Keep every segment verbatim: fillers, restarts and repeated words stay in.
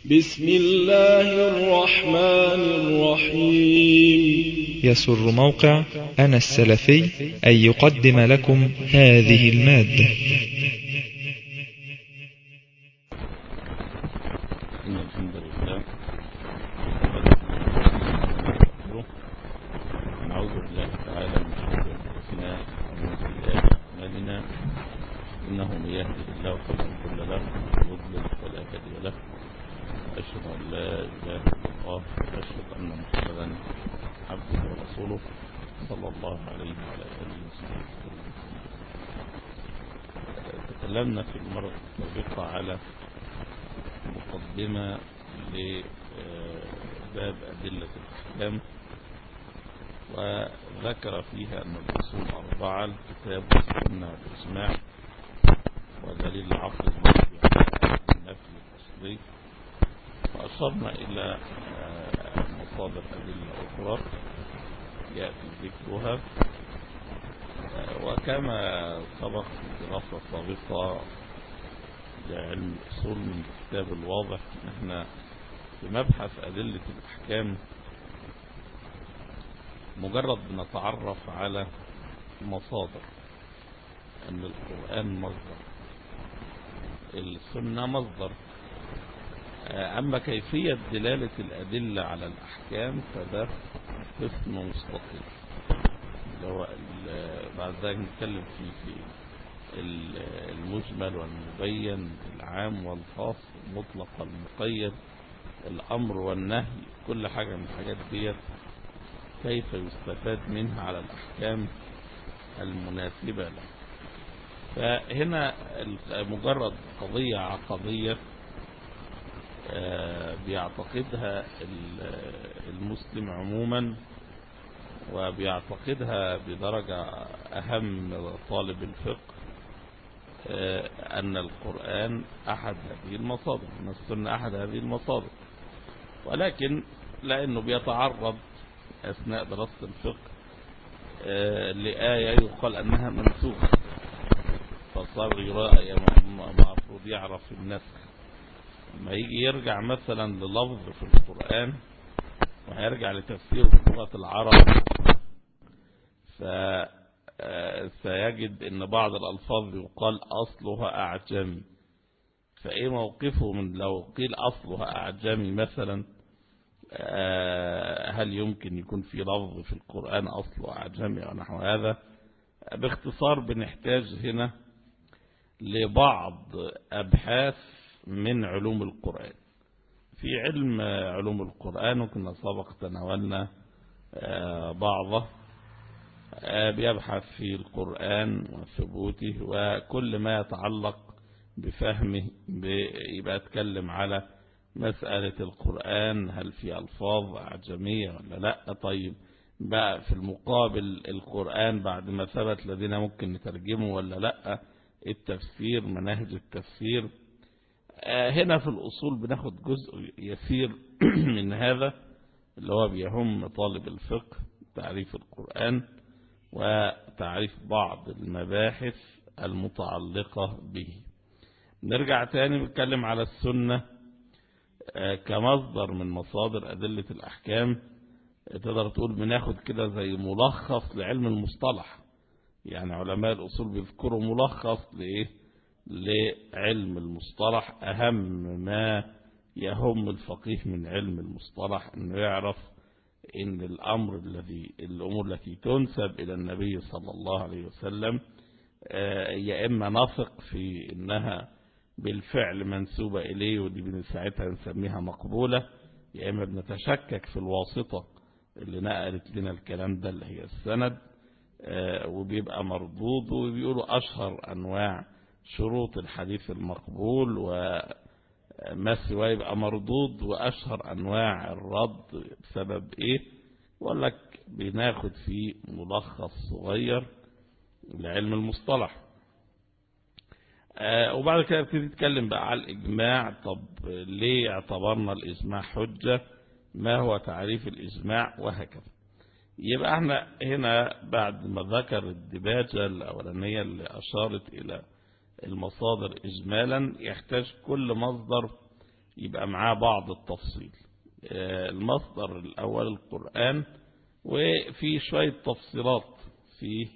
بسم الله الرحمن الرحيم. يسر موقع أنا السلفي أن يقدم لكم هذه المادة. إن الحمد لله نعوذ بالله تعالى من شرور أنفسنا ومن سيئات أعمالنا، إنه من يهده الله فلا مضل له ومن يضلل فلا هادي له. أشهد أن لا إله إلا الله وأشهد أن محمدا عبده ورسوله صلى الله عليه وعلى آله وصحبه وسلم. تكلمنا في المرة السابقة على مقدمة لباب أدلة الأحكام، وذكر فيها أن الأصول أربعة: الكتاب والسنة والإجماع ودليل العقل المرجع النفي الأصلي. وأشرنا إلى مصادر أدلة أخرى يأتي ذكرها، وكما سبق في الدراسة السابقة لعلم الأصول من الكتاب الواضح، نحن في مبحث أدلة الأحكام مجرد نتعرف على مصادر، أن القرآن مصدر، السنة مصدر، أما كيفية دلالة الأدلة على الأحكام فده قسم مستقل، اللي هو بعد ذلك نتكلم فيه في المجمل والمبين، العام والخاص، المطلق والمقيد، الأمر والنهي، كل حاجة من الحاجات ديت كيف يستفاد منها على الأحكام المناسبة له. فهنا مجرد قضية عقدية بيعتقدها المسلم عموما، وبيعتقدها بدرجة أهم طالب الفقه، أن القرآن أحد هذه المصادر، أن السنة أحد هذه المصادر، ولكن لأنه بيتعرض أثناء دراسة الفقه لآية يقال أنها منسوخة، فصار يرى المفروض يعرف النسخ. لما يجي يرجع مثلا للفظ في القرآن وهيرجع لتفسيره في لغة العرب، فسيجد ان بعض الألفاظ يقال أصلها أعجمي، فإيه موقفه من لو قيل أصلها أعجمي مثلا؟ هل يمكن يكون في لفظ في القرآن أصله أعجمي أو نحو هذا؟ باختصار بنحتاج هنا لبعض أبحاث من علوم القرآن. في علم علوم القرآن وكنا سبق تناولنا بعضه، بيبحث في القرآن وثبوته وكل ما يتعلق بفهمه، يبقى اتكلم على مسألة القرآن، هل في ألفاظ أعجمية ولا لا؟ طيب بقى في المقابل القرآن بعد ما ثبت لدينا ممكن نترجمه ولا لا؟ التفسير، مناهج التفسير. هنا في الأصول بناخد جزء يسير من هذا اللي هو بيهم طالب الفقه، تعريف القرآن وتعريف بعض المباحث المتعلقة به. نرجع تاني نتكلم على السنة كمصدر من مصادر أدلة الأحكام. تقدر تقول بناخد كده زي ملخص لعلم المصطلح، يعني علماء الأصول بيذكروا ملخص لإيه؟ لعلم المصطلح. أهم ما يهم الفقيه من علم المصطلح أنه يعرف أن الأمر الذي الأمور التي تنسب إلى النبي صلى الله عليه وسلم يا إما نثق في أنها بالفعل منسوبة إليه ودي من ساعتها نسميها مقبولة، يا إما بنتشكك في الواسطة اللي نقلت لنا الكلام ده اللي هي السند، وبيبقى مردود. وبيقولوا أشهر أنواع شروط الحديث المقبول وما سواه يبقى مردود، وأشهر أنواع الرد بسبب إيه؟ وقال لك بناخد فيه ملخص صغير لعلم المصطلح. وبعد كده نبتدي نتكلم بقى على الإجماع. طب ليه اعتبرنا الإجماع حجة؟ ما هو تعريف الإجماع؟ وهكذا. يبقى احنا هنا بعد ما ذكر الدباجة الأولانية اللي أشارت إلى المصادر إجمالا، يحتاج كل مصدر يبقى معاه بعض التفصيل. المصدر الأول القرآن، وفي شوية تفصيلات في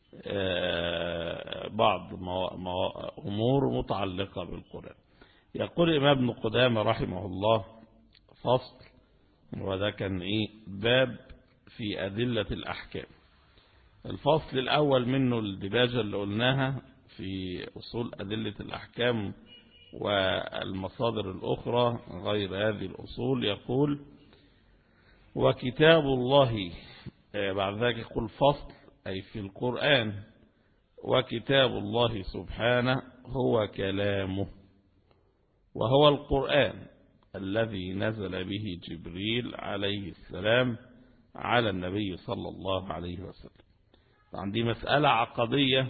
بعض أمور متعلقة بالقرآن. يقول الإمام ابن قدامة رحمه الله فصل، وده كان إيه باب في أدلة الأحكام. الفصل الأول منه الدباجة اللي قلناها في أصول أدلة الأحكام والمصادر الأخرى غير هذه الأصول. يقول: وكتاب الله، بعد ذلك يقول فصل أي في القرآن، وكتاب الله سبحانه هو كلامه، وهو القرآن الذي نزل به جبريل عليه السلام على النبي صلى الله عليه وسلم. عندي مسألة عقدية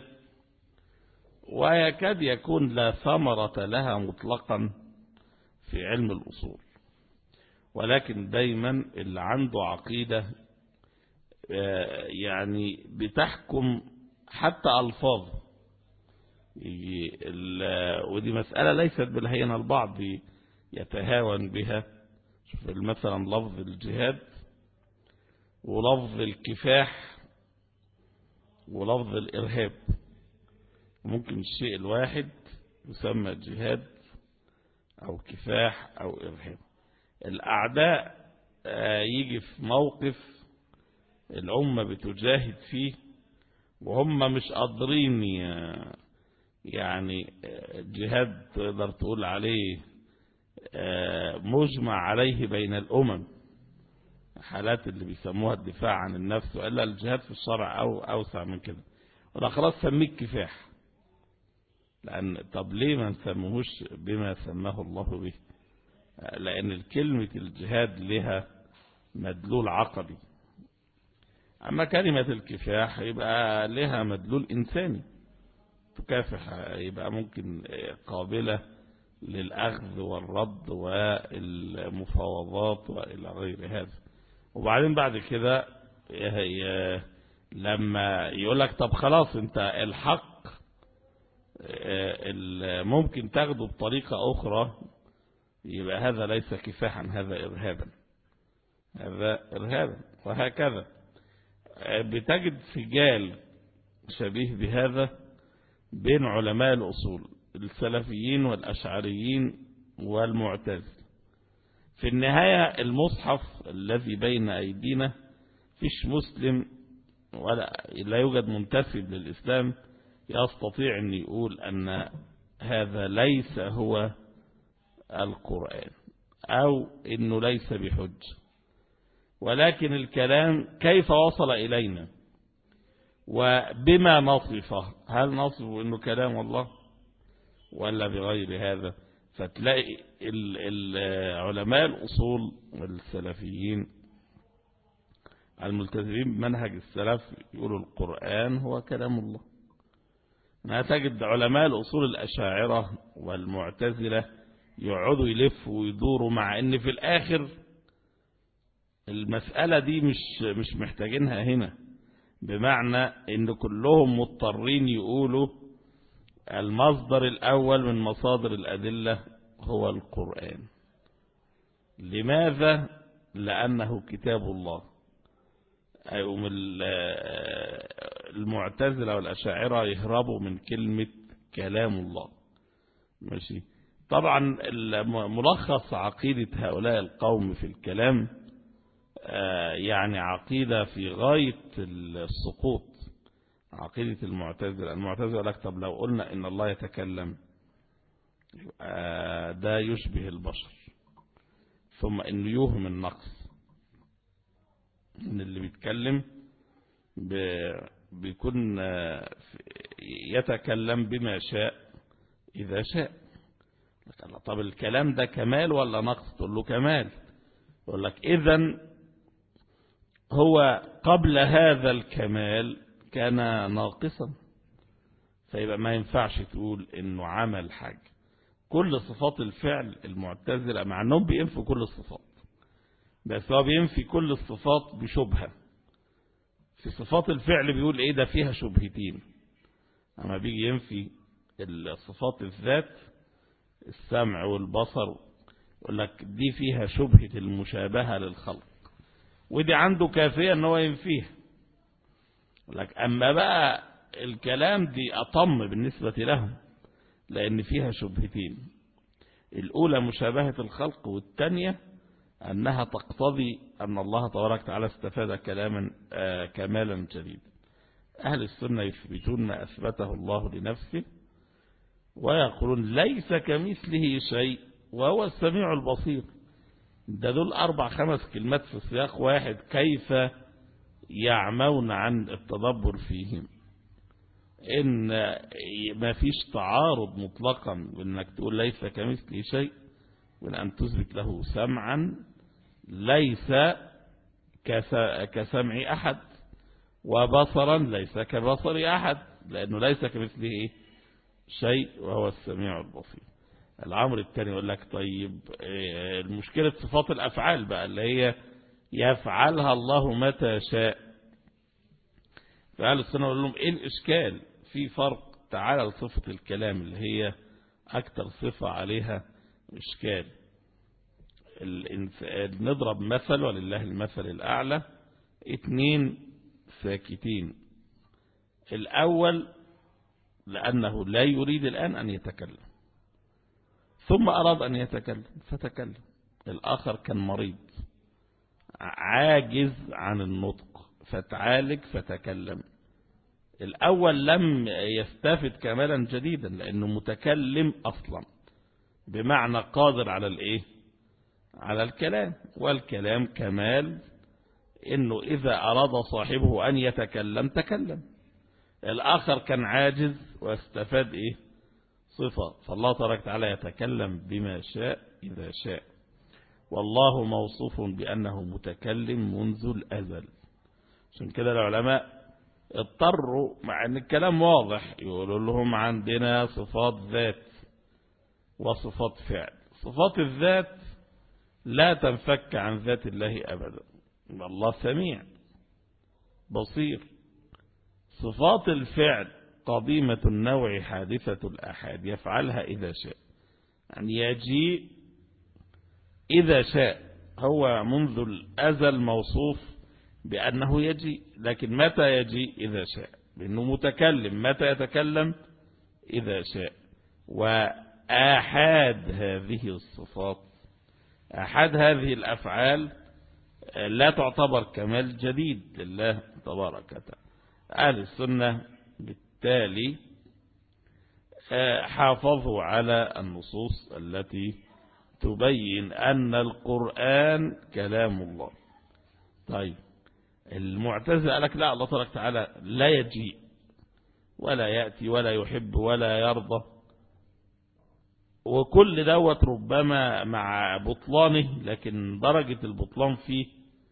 ويكاد يكون لا ثمرة لها مطلقا في علم الأصول، ولكن دايما اللي عنده عقيدة يعني بتحكم حتى ألفاظ، ودي مسألة ليست بالهينة، البعض يتهاون بها. شوف مثلا لفظ الجهاد ولفظ الكفاح ولفظ الإرهاب، ممكن الشيء الواحد يسمى جهاد أو كفاح أو إرهاب. الأعداء يجي في موقف الأمة بتجاهد فيه وهم مش قادرين، يعني الجهاد تقدر تقول عليه مجمع عليه بين الأمم، حالات اللي بيسموها الدفاع عن النفس، وإلا الجهاد في الشرع أو أوسع من كده، ولا خلاص سميه كفاح. لأن طب ليه ما نسموهوش بما سماه الله به؟ لأن الكلمة الجهاد لها مدلول عقدي، أما كلمة الكفاح يبقى لها مدلول إنساني، تكافح يبقى ممكن قابلة للأخذ والرد والمفاوضات وإلى غير هذا. وبعدين بعد كده لما يقولك طب خلاص انت الحق ممكن تاخده بطريقة أخرى، يبقى هذا ليس كفاحا، هذا إرهابا، هذا إرهابا. وهكذا بتجد سجال شبيه بهذا بين علماء الأصول السلفيين والأشعريين والمعتزلة. في النهاية المصحف الذي بين أيدينا فيش مسلم ولا لا يوجد منتسب للإسلام يستطيع أن يقول أن هذا ليس هو القرآن أو أنه ليس بحج، ولكن الكلام كيف وصل إلينا وبما نصفه، هل نصفه أنه كلام الله ولا بغير هذا؟ فتلاقي علماء الأصول والسلفيين الملتزمين بمنهج السلف يقولوا القرآن هو كلام الله. ما تجد علماء الأصول الأشاعرة والمعتزلة يقعدوا يلفوا ويدوروا، مع ان في الآخر المسألة دي مش مش محتاجينها هنا، بمعنى ان كلهم مضطرين يقولوا المصدر الأول من مصادر الأدلة هو القرآن. لماذا؟ لأنه كتاب الله. أيوم المعتزلة والأشاعرة يهربوا من كلمة كلام الله، ماشي. طبعا ملخص عقيدة هؤلاء القوم في الكلام يعني عقيدة في غاية السقوط، عقيدة المعتزلة. المعتزلة لك طب لو قلنا إن الله يتكلم ده يشبه البشر، ثم إنه يوهم النقص، إن اللي بيتكلم بيكون يتكلم بما شاء إذا شاء. طب الكلام ده كمال ولا نقص؟ تقول له كمال. يقول لك إذن هو قبل هذا الكمال كان ناقصا، فيبقى ما ينفعش تقول إنه عمل حاجة. كل صفات الفعل المعتزلة مع أنهم بينفوا كل الصفات، بس هو بينفي كل الصفات بشبهة. في صفات الفعل بيقول إيه ده فيها شبهتين، أما بيجي ينفي الصفات الذات السمع والبصر يقول لك دي فيها شبهة المشابهة للخلق، ودي عنده كافية ان هو ينفيها. يقول لك اما بقى الكلام دي اطم بالنسبة لهم، لان فيها شبهتين، الاولى مشابهة الخلق، والثانية انها تقتضي ان الله تبارك وتعالى استفاد كلاما آه كمالا جديدا. اهل السنة يثبتون ما اثبته الله لنفسه، ويقولون ليس كمثله شيء وهو السميع البصير. ده دول أربع خمس كلمات في سياق واحد، كيف يعمون عن التدبر فيهم؟ إن ما فيش تعارض مطلقا بأنك تقول ليس كمثله شيء، وأن أن تثبت له سمعا ليس كسمع أحد، وبصرا ليس كبصر أحد، لأنه ليس كمثله شيء وهو السميع البصير. الأمر الثاني يقول لك طيب المشكلة صفات الأفعال بقى اللي هي يفعلها الله متى شاء. فأهل السنة يقول لهم إيه الإشكال؟ في فرق. تعالى لصفة الكلام اللي هي أكثر صفة عليها إشكال. نضرب مثل ولله المثل الأعلى، اتنين ساكتين، الأول لأنه لا يريد الآن أن يتكلم، ثم أراد أن يتكلم فتكلم. الآخر كان مريض عاجز عن النطق فتعالج فتكلم. الأول لم يستفد كمالا جديدا لأنه متكلم أصلا، بمعنى قادر على الإيه؟ على الكلام، والكلام كمال، إنه إذا أراد صاحبه أن يتكلم تكلم. الآخر كان عاجز واستفاد إيه؟ صفة. فالله تبارك وتعالى يتكلم بما شاء إذا شاء، والله موصوف بأنه متكلم منذ الأزل. عشان كده العلماء اضطروا، مع أن الكلام واضح، يقولوا لهم عندنا صفات ذات وصفات فعل. صفات الذات لا تنفك عن ذات الله أبدا، الله سميع بصير. صفات الفعل قديمة النوع حادثة الآحاد، يفعلها إذا شاء، يعني يجيء إذا شاء. هو منذ الأزل موصوف بأنه يجيء، لكن متى يجيء؟ إذا شاء، لأنه متكلم. متى يتكلم؟ إذا شاء. وآحاد هذه الصفات، آحاد هذه الأفعال لا تعتبر كمال جديد لله تبارك وتعالى. أهل السنة بالتالي حافظوا على النصوص التي تبين أن القرآن كلام الله. طيب المعتزلة قال لك لا، الله تبارك وتعالى لا يجيء ولا يأتي ولا يحب ولا يرضى، وكل دوت ربما مع بطلانه، لكن درجة البطلان فيه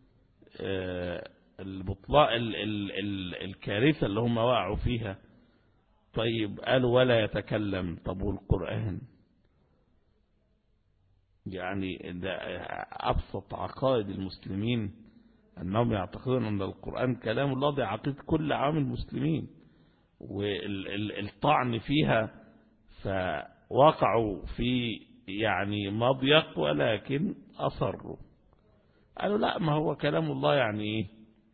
البطلان ال ال ال الكارثة اللي هم وقعوا فيها. طيب قالوا ولا يتكلم، طب والقرآن؟ يعني ده أبسط عقائد المسلمين أنهم يعتقدون أن القرآن كلام الله، دي عقيدة كل عام المسلمين، والطعن فيها فوقعوا في يعني مضيق، ولكن أصروا قالوا لا، ما هو كلام الله يعني إيه؟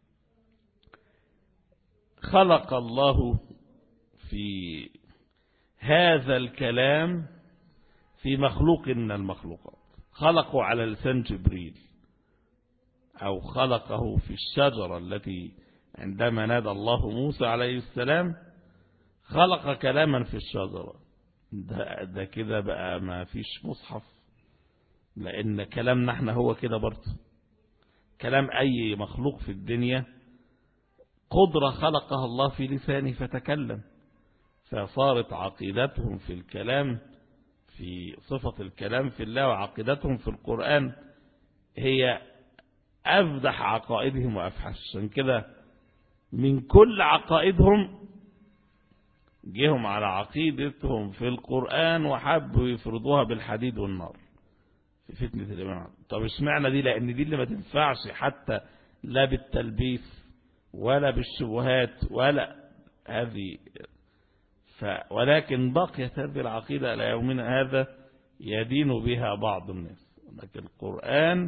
خلق الله في هذا الكلام في مخلوق من المخلوقات، خلقه على لسان جبريل، أو خلقه في الشجرة التي عندما نادى الله موسى عليه السلام خلق كلاما في الشجرة. ده, ده كده بقى ما فيش مصحف، لأن كلامنا احنا هو كده برضه. كلام أي مخلوق في الدنيا قدرة خلقها الله في لسانه فتكلم. فصارت عقيدتهم في الكلام، في صفة الكلام في الله، وعقيدتهم في القرآن هي أفدح عقائدهم وأفحش. عشان كده من كل عقائدهم جيهم على عقيدتهم في القرآن وحبوا يفرضوها بالحديد والنار في فتنة الإمام. طب اشمعنى دي؟ لأن دي اللي ما تنفعش حتى لا بالتلبيس ولا بالشبهات ولا هذه. ف ولكن بقيت هذه العقيدة إلى يومنا هذا يدين بها بعض الناس. لكن القرآن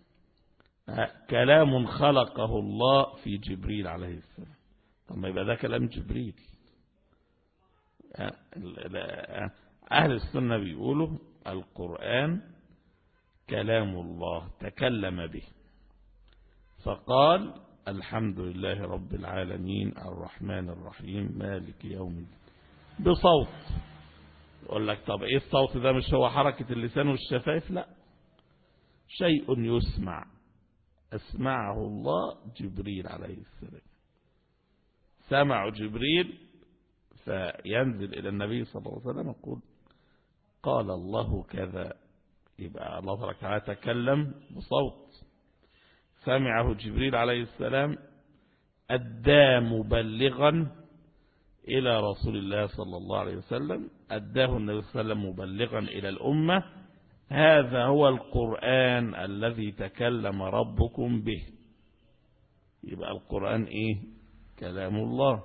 كلام خلقه الله في جبريل عليه السلام. طب ما يبقى ده كلام جبريل. أهل السنة بيقولوا القرآن كلام الله تكلم به، فقال الحمد لله رب العالمين الرحمن الرحيم مالك يوم الدين بصوت. يقول لك طب ايه الصوت ده؟ مش هو حركة اللسان والشفايف؟ لا، شيء يسمع اسمعه الله جبريل عليه السلام. سمع جبريل فينزل إلى النبي صلى الله عليه وسلم يقول قال الله كذا، يبقى الله تبارك وتعالى تكلم بصوت. سمعه جبريل عليه السلام أدى مبلغا إلى رسول الله صلى الله عليه وسلم، أداه النبي صلى الله عليه وسلم مبلغا إلى الأمة، هذا هو القرآن الذي تكلم ربكم به. يبقى القرآن إيه؟ كلام الله.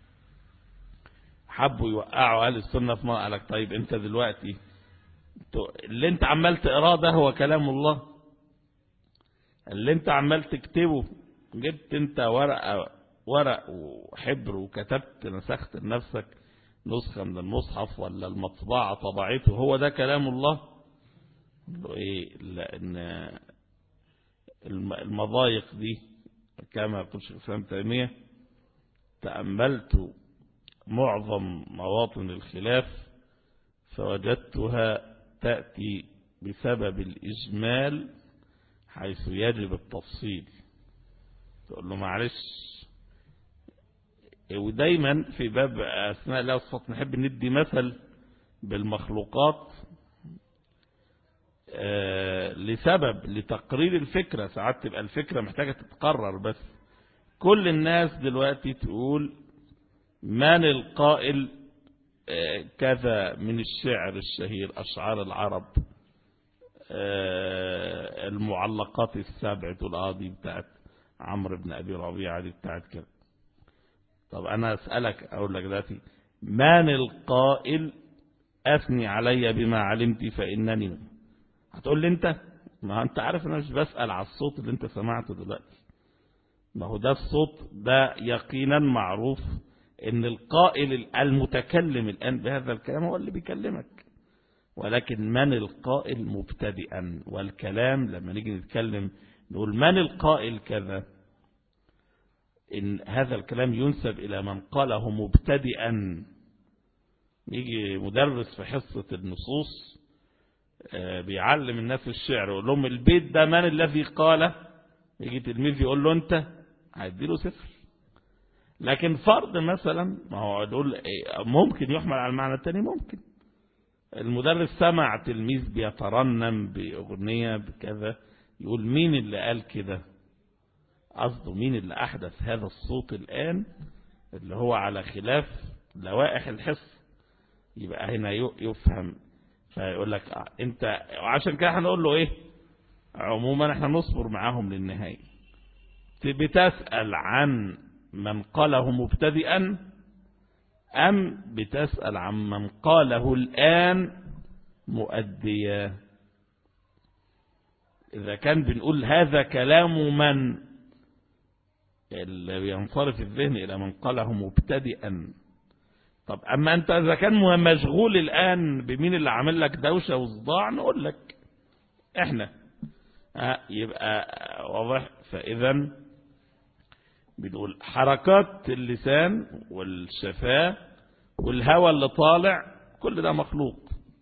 حبوا يوقعوا أهل السنة في مرة، قالك طيب أنت دلوقتي اللي أنت عمال تقراه ده هو كلام الله؟ اللي أنت عمال تكتبه، جبت أنت ورقة ورق وحبر وكتبت نسخت لنفسك نسخة من المصحف ولا المطبعة طبعته، هو ده كلام الله؟ إيه؟ لأن المضايق دي كما يقول شيخ الإسلام ابن تيمية تأملت معظم مواطن الخلاف فوجدتها تأتي بسبب الإجمال حيث يجب التفصيل. تقول له معلش. ودايما في باب أسماء الله والصفات نحب ندي مثل بالمخلوقات لسبب لتقرير الفكرة. ساعات تبقى الفكرة محتاجة تتقرر، بس كل الناس دلوقتي تقول من القائل كذا من الشعر الشهير أشعار العرب المعلقات السبع تقول بتاعت عمرو بن أبي ربيعة دي بتاعت كذا. طب أنا أسألك أقول لك دلوقتي من القائل أثني علي بما علمت فإنني؟ هتقول لي أنت؟ ما أنت عارف أنا مش بسأل على الصوت اللي أنت سمعته دلوقتي. ما هو ده الصوت ده يقينا معروف ان القائل المتكلم الآن بهذا الكلام هو اللي بيكلمك، ولكن من القائل مبتدئا. والكلام لما نيجي نتكلم نقول من القائل كذا، إن هذا الكلام ينسب إلى من قاله مبتدئا. يجي مدرس في حصة النصوص بيعلم الناس الشعر يقول لهم البيت ده من الذي قاله، يجي تلميذ يقول له أنت، هيديله صفر. لكن فرض مثلا، ما هو يقول ممكن يحمل على المعنى الثاني، ممكن المدرس سمع تلميذ بيترنم بأغنية بكذا يقول مين اللي قال كده؟ قصده مين اللي أحدث هذا الصوت الآن اللي هو على خلاف لوائح الحصة. يبقى هنا يفهم. فيقول لك انت، وعشان كده هنقول له ايه عموما احنا نصبر معاهم للنهاية. بتسأل عن من قاله مبتدئا أم بتسأل عن من قاله الآن مؤديا؟ إذا كان بنقول هذا كلام من اللي ينصرف الذهن إلى من قاله مبتدئا. طب أما أنت إذا كان مشغول الآن بمين اللي عامل لك دوشة وصداع نقول لك إحنا يبقى واضح. فإذا بنقول حركات اللسان والشفاه والهواء اللي طالع كل ده مخلوق.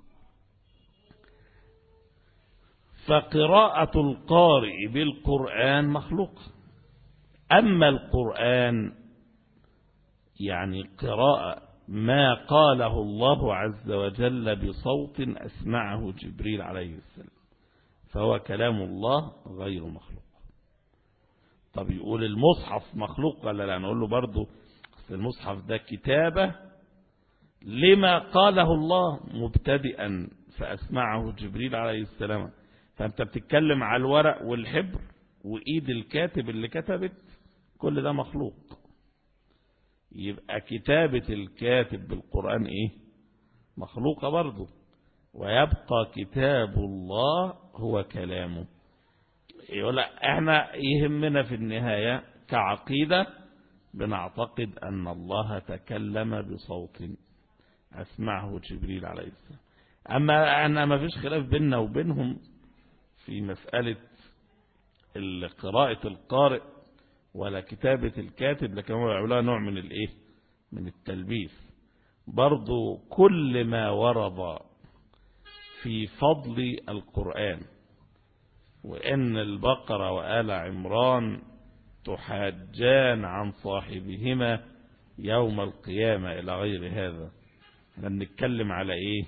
فقراءة القارئ بالقرآن مخلوق. أما القرآن يعني قراءة ما قاله الله عز وجل بصوت أسمعه جبريل عليه السلام فهو كلام الله غير مخلوق. طب يقول المصحف مخلوق ولا لا؟ نقول له برضو المصحف ده كتابة لما قاله الله مبتدئا فأسمعه جبريل عليه السلام. فأنت بتتكلم على الورق والحبر وإيد الكاتب اللي كتبت، كل ده مخلوق. يبقى كتابة الكاتب بالقرآن إيه؟ مخلوقة برضو. ويبقى كتاب الله هو كلامه. يقول احنا يهمنا في النهاية كعقيدة بنعتقد أن الله تكلم بصوت أسمعه جبريل عليه السلام. أما أنا ما فيش خلاف بيننا وبينهم في مسألة قراءة القارئ ولا كتابة الكاتب، لكن هو يقولها نوع من الإيه؟ من التلبيس. برضو كل ما ورد في فضل القرآن، وإن البقرة وآل عمران تحاجان عن صاحبهما يوم القيامة إلى غير هذا، احنا بنتكلم على إيه؟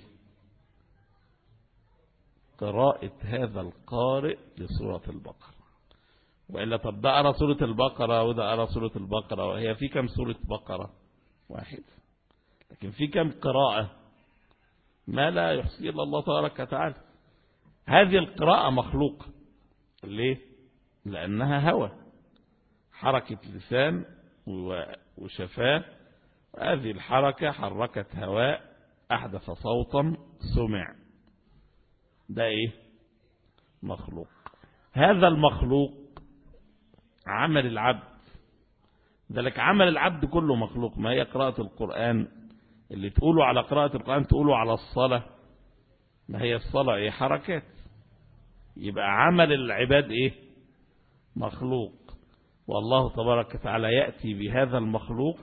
قراءة هذا القارئ لسورة البقرة. وإلا طب ده أرى سورة البقرة وده أرى سورة البقرة، وهي في كم سورة بقرة؟ واحد، لكن في كم قراءة؟ ما لا يحصي إلا الله تبارك وتعالى. هذه القراءة مخلوقة. ليه؟ لأنها هوى، حركة لسان وشفاه، هذه الحركة حركت هواء أحدث صوتا سمع، ده إيه؟ مخلوق. هذا المخلوق عمل العبد، ذلك عمل العبد كله مخلوق. ما هي قراءة القرآن اللي تقولوا على قراءة القرآن تقولوا على الصلاة، ما هي الصلاة إيه؟ حركات. يبقى عمل العباد إيه؟ مخلوق. والله تبارك وتعالى يأتي بهذا المخلوق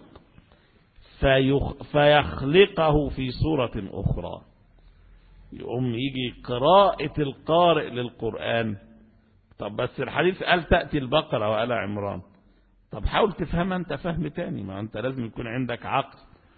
فيخلقه في صورة أخرى. يقوم يجي قراءة القارئ للقرآن. طب بس الحديث قال تأتي البقرة وآل عمران، طب حاول تفهمها انت فهم تاني، ما انت لازم يكون عندك عقل.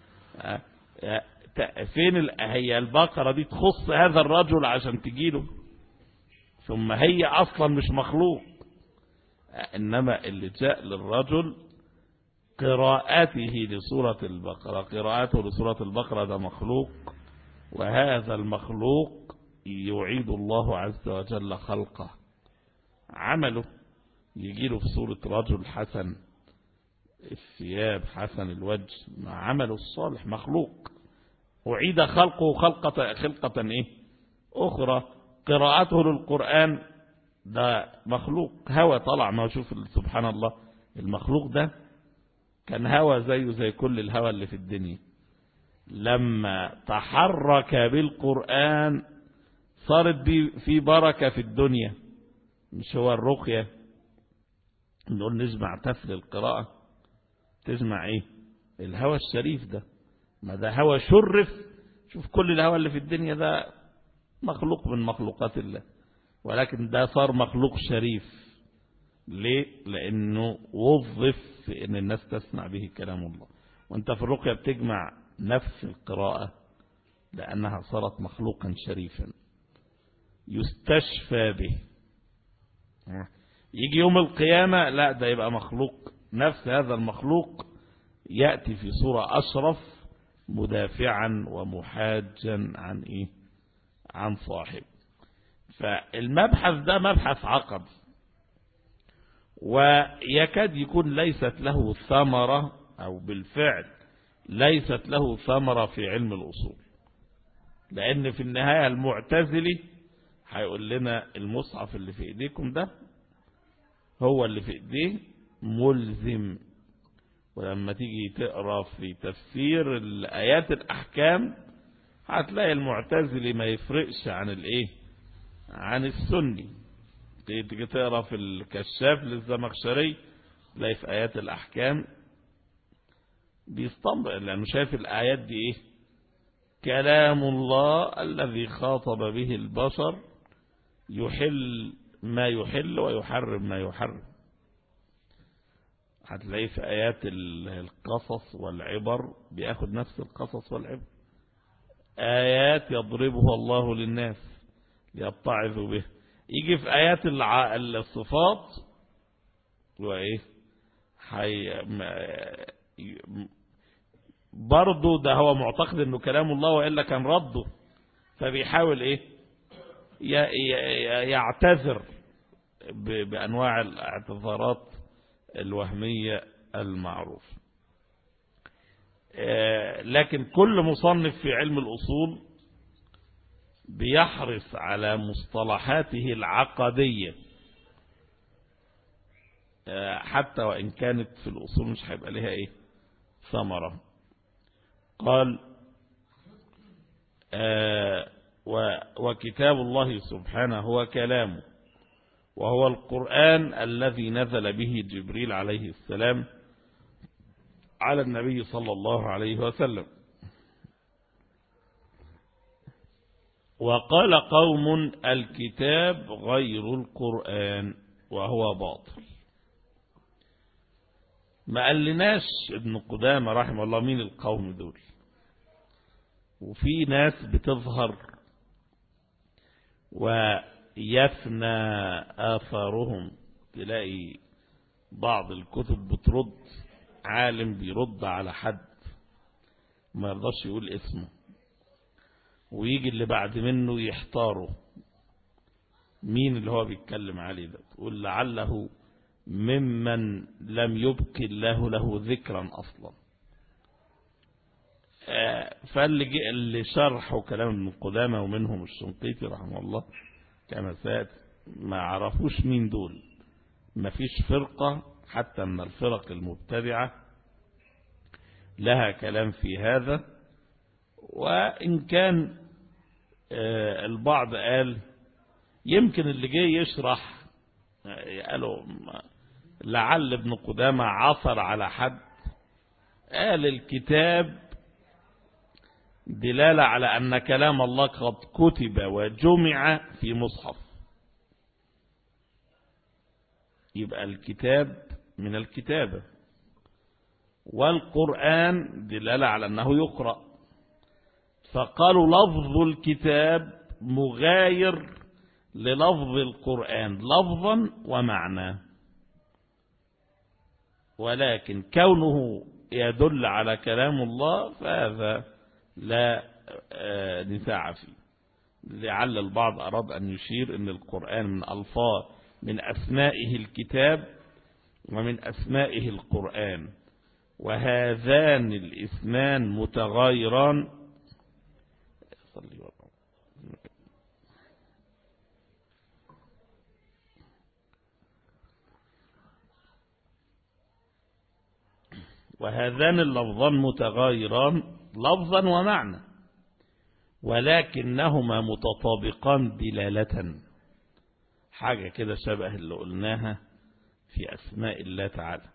فين هي البقرة دي تخص هذا الرجل عشان تجيله؟ ثم هي أصلا مش مخلوق، إنما اللي جاء للرجل قراءته لسورة البقرة، قراءته لسورة البقرة ده مخلوق. وهذا المخلوق يعيد الله عز وجل خلقه، عمله يجيله في صورة رجل حسن الثياب حسن الوجه، مع عمله الصالح مخلوق، أعيد خلقه خلقة خلقة إيه؟ أخرى. قراءته للقرآن ده مخلوق، هوى طلع. ما شوف سبحان الله، المخلوق ده كان هوى زيه زي كل الهوى اللي في الدنيا، لما تحرك بالقرآن صارت في بركة في الدنيا. مش هو الرقية نقول نجمع تفل القراءة، تجمع ايه؟ الهوى الشريف ده، ما ده هوى شرف. شوف كل الهوى اللي في الدنيا ده مخلوق من مخلوقات الله، ولكن ده صار مخلوق شريف. ليه؟ لأنه وظف في أن الناس تسمع به كلام الله. وانت في الرقية بتجمع نفس القراءة لأنها صارت مخلوقا شريفا يستشفى به. يجي يوم القيامة لا، ده يبقى مخلوق، نفس هذا المخلوق يأتي في صورة أشرف مدافعا ومحاجا عن إيه؟ عن صاحب. فالمبحث ده مبحث عقدي، ويكاد يكون ليست له ثمرة، أو بالفعل ليست له ثمرة في علم الأصول. لأن في النهاية المعتزلي هيقول لنا المصحف اللي في إيديكم ده هو اللي في إيديه ملزم. ولما تيجي تقرأ في تفسير الآيات الأحكام هتلاقي المعتزلي ما يفرقش عن الإيه؟ عن السني. تيجي تقرأ في الكشاف للزمخشري تلاقي في آيات الأحكام بيستنبط، لأنه شايف الآيات دي إيه؟ كلام الله الذي خاطب به البشر، يحل ما يحل ويحرم ما يحرم. هتلاقيه في آيات القصص والعبر بياخد نفس القصص والعبر. آيات يضربها الله للناس ليتعظوا به. يجي في آيات الصفات وإيه؟ حي... برضو ده هو معتقد انه كلام الله وإلا كان رده، فبيحاول ايه؟ يعتذر بأنواع الاعتذارات الوهمية المعروفة. لكن كل مصنف في علم الأصول بيحرص على مصطلحاته العقدية حتى وإن كانت في الأصول مش هيبقى لها إيه ثمرة. قال آه وكتاب الله سبحانه هو كلامه، وهو القرآن الذي نزل به جبريل عليه السلام على النبي صلى الله عليه وسلم. وقال قوم الكتاب غير القرآن وهو باطل. ما قالناش ابن قدامة رحمه الله مين القوم دول، وفي ناس بتظهر ويفنى آثارهم. تلاقي بعض الكتب بترد، عالم بيرد على حد ما يرضاش يقول اسمه، ويجي اللي بعد منه يحتاره مين اللي هو بيتكلم عليه ده، تقول لعله ممن لم يبقي الله له ذكرا أصلا. فاللي جاء اللي شرحوا كلام ابن قدامة ومنهم الشنقيطي رحمه الله كما سات ما عرفوش مين دول. ما فيش فرقة حتى من الفرق المبتدعة لها كلام في هذا. وإن كان البعض قال يمكن اللي جاي يشرح قالوا لعل ابن قدامة عثر على حد قال الكتاب دلالة على أن كلام الله قد كتب وجمع في مصحف، يبقى الكتاب من الكتابة، والقرآن دلالة على أنه يقرأ، فقالوا لفظ الكتاب مغاير للفظ القرآن لفظا ومعنى، ولكن كونه يدل على كلام الله فهذا لا نزاع فيه. لعل البعض أراد أن يشير أن القرآن من ألفاظ من أسمائه الكتاب ومن أسمائه القرآن، وهذان الاسمان متغايران. وهذان اللفظان متغايران لفظا ومعنى، ولكنهما متطابقان دلالة. حاجة كده شبه اللي قلناها في أسماء الله تعالى،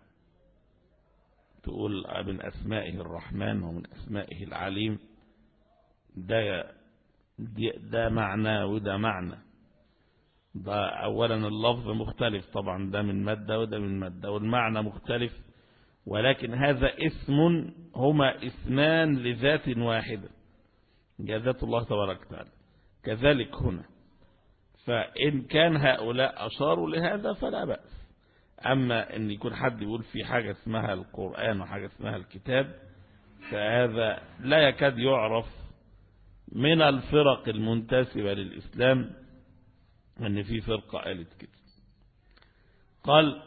تقول من أسمائه الرحمن ومن أسمائه العليم، ده ده معنى وده معنى. ده أولا اللفظ مختلف طبعا، ده من مادة وده من مادة، والمعنى مختلف، ولكن هذا اسم هما اسمان لذات واحدة ذات الله تبارك وتعالى. كذلك هنا، فإن كان هؤلاء أشاروا لهذا فلا بأس. أما أن يكون حد يقول في حاجة اسمها القرآن وحاجة اسمها الكتاب، فهذا لا يكاد يعرف من الفرق المنتسبة للإسلام أن في فرقة قالت كده. قال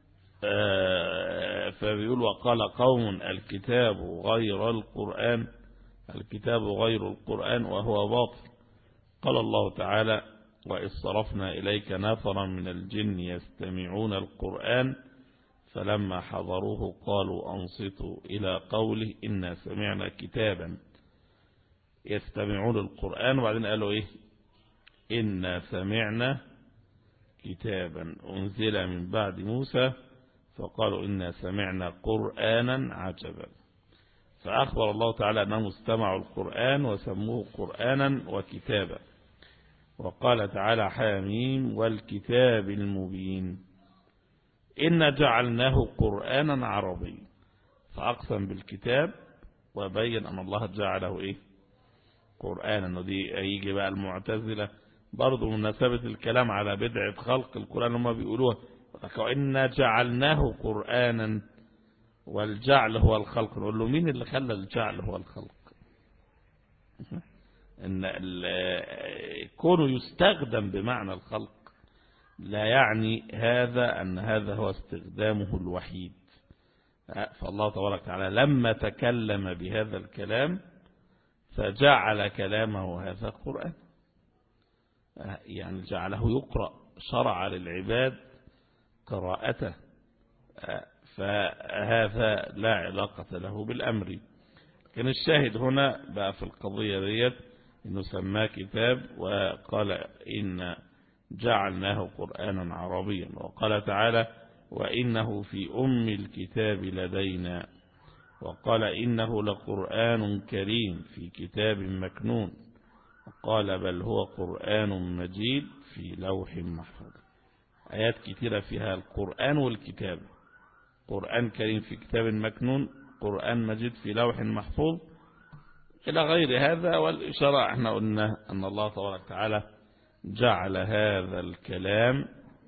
فبيقول وقال قوم الكتاب غير القرآن الكتاب غير القرآن وهو باطل. قال الله تعالى وإذ صرفنا إليك نفرا من الجن يستمعون القرآن فلما حضروه قالوا أنصتوا إلى قوله إنا سمعنا كتابا يستمعون القرآن، وبعدين قالوا إيه إنا سمعنا كتابا أنزل من بعد موسى فقالوا إنا سمعنا قرآنا عجبا. فأخبر الله تعالى أنهم استمعوا القرآن وسموه قرآنا وكتابا. وقال تعالى حاميم والكتاب المبين إنا جعلناه قرآنا عربي، فأقسم بالكتاب وبين أن الله جعله إيه قرآنا. ودي يجي بقى المعتزلة برضو مناسبة الكلام على بدعة خلق القرآن هم بيقولوها إنا جعلناه قرآنا، والجعل هو الخلق. نقول له مين اللي خلى الجعل هو الخلق؟ إن كونه يستخدم بمعنى الخلق لا يعني هذا أن هذا هو استخدامه الوحيد. فالله تبارك وتعالى لما تكلم بهذا الكلام فجعل كلامه هذا القرآن، يعني جعله يقرأ، شرع للعباد قراءته، فهذا لا علاقة له بالأمر. كان الشاهد هنا بقى في القضية ديت إنه سماه كتاب، وقال إن جعلناه قرآنا عربيا، وقال تعالى وإنه في أم الكتاب لدينا، وقال إنه لقرآن كريم في كتاب مكنون، وقال بل هو قرآن مجيد في لوح محفوظ. آيات كثيرة فيها القرآن والكتاب، قرآن كريم في كتاب مكنون، قرآن مجيد في لوح محفوظ إلى غير هذا. والإشارة احنا قلنا أن الله تبارك وتعالى جعل هذا الكلام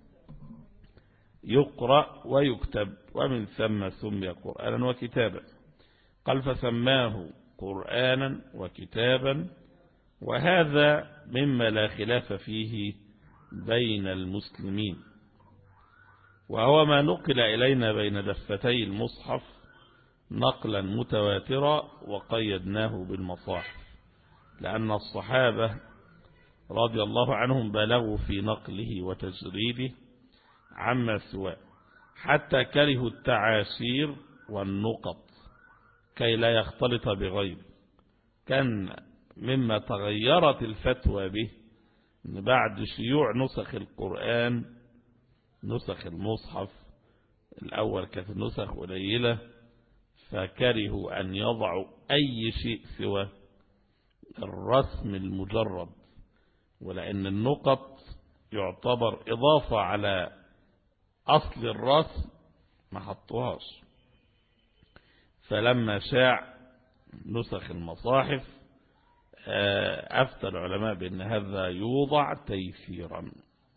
يقرأ ويكتب، ومن ثم سمي قرآنا وكتابا. قال فسماه قرآنا وكتابا، وهذا مما لا خلاف فيه بين المسلمين، وهو ما نقل إلينا بين دفتي المصحف نقلا متواترا وقيدناه بالمصاحف، لأن الصحابة رضي الله عنهم بلغوا في نقله وتجريده عما سواه، حتى كرهوا التعاشير والنقط كي لا يختلط بغيره. كان مما تغيرت الفتوى به إن بعد شيوع نسخ القرآن، نسخ المصحف الأول كانت النسخ قليلة، فكرهوا أن يضعوا أي شيء سوى الرسم المجرد، ولأن النقط يعتبر إضافة على أصل الرسم ما حطوهاش. فلما شاع نسخ المصاحف أفتى العلماء بأن هذا يوضع تيسيرا.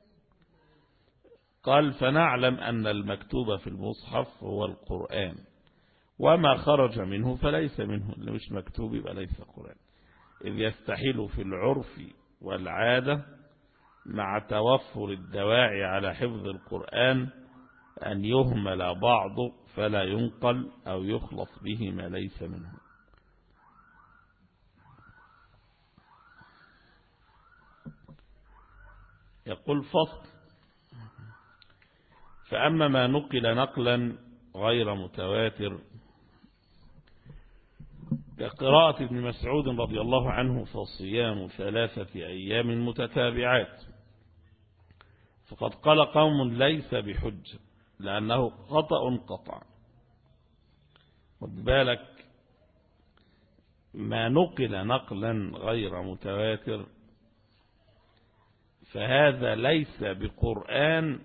قال فنعلم أن المكتوب في المصحف هو القرآن، وما خرج منه فليس منه، اللي مش مكتوب يبقى ليس قرآن، إذ يستحيل في العرف والعادة مع توفر الدواعي على حفظ القرآن أن يهمل بعضه فلا ينقل أو يخلص به ما ليس منه. يقول فصل: فأما ما نقل نقلا غير متواتر كقراءة ابن مسعود رضي الله عنه فصيام ثلاثة أيام متتابعات، فقد قال قوم ليس بحجة لأنه خطأ قطع. خد بالك، ما نقل نقلا غير متواتر فهذا ليس بقرآن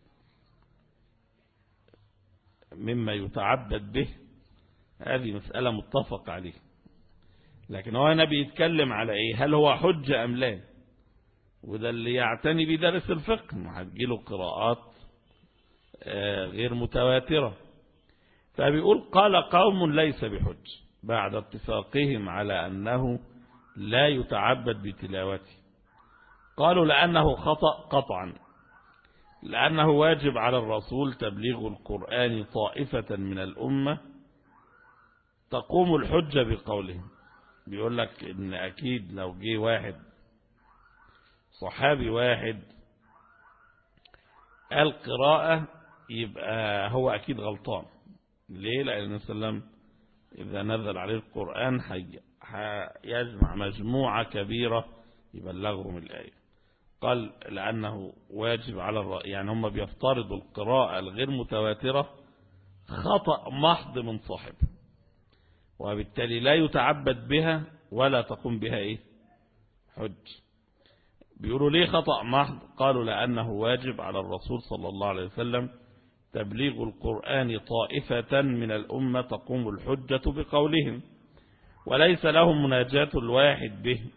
مما يتعبد به، هذه مسألة متفق عليه، لكن هو نبي يتكلم على ايه؟ هل هو حجة ام لا؟ وده اللي يعتني بدرس الفقه، ما هتجيله قراءات غير متواترة. فبيقول قال قوم ليس بحج بعد اتفاقهم على أنه لا يتعبد بتلاوته. قالوا لأنه خطأ قطعا، لأنه واجب على الرسول تبليغ القرآن طائفة من الأمة تقوم الحجة بقوله. بيقول لك إن أكيد لو جه واحد صحابي واحد قال قراءة يبقى هو أكيد غلطان. ليه؟ لأن النبي صلى الله عليه وسلم إذا نزل عليه القرآن يجمع مجموعة كبيرة يبلغهم الآية. قال لأنه واجب على الرأي، يعني هم بيفترضوا القراءة الغير متواترة خطأ محض من صاحب، وبالتالي لا يتعبد بها ولا تقوم بها إيه؟ حج. بيقولوا ليه خطأ محض؟ قالوا لأنه واجب على الرسول صلى الله عليه وسلم تبليغ القرآن طائفة من الأمة تقوم الحجة بقولهم، وليس لهم مناجاة الواحد به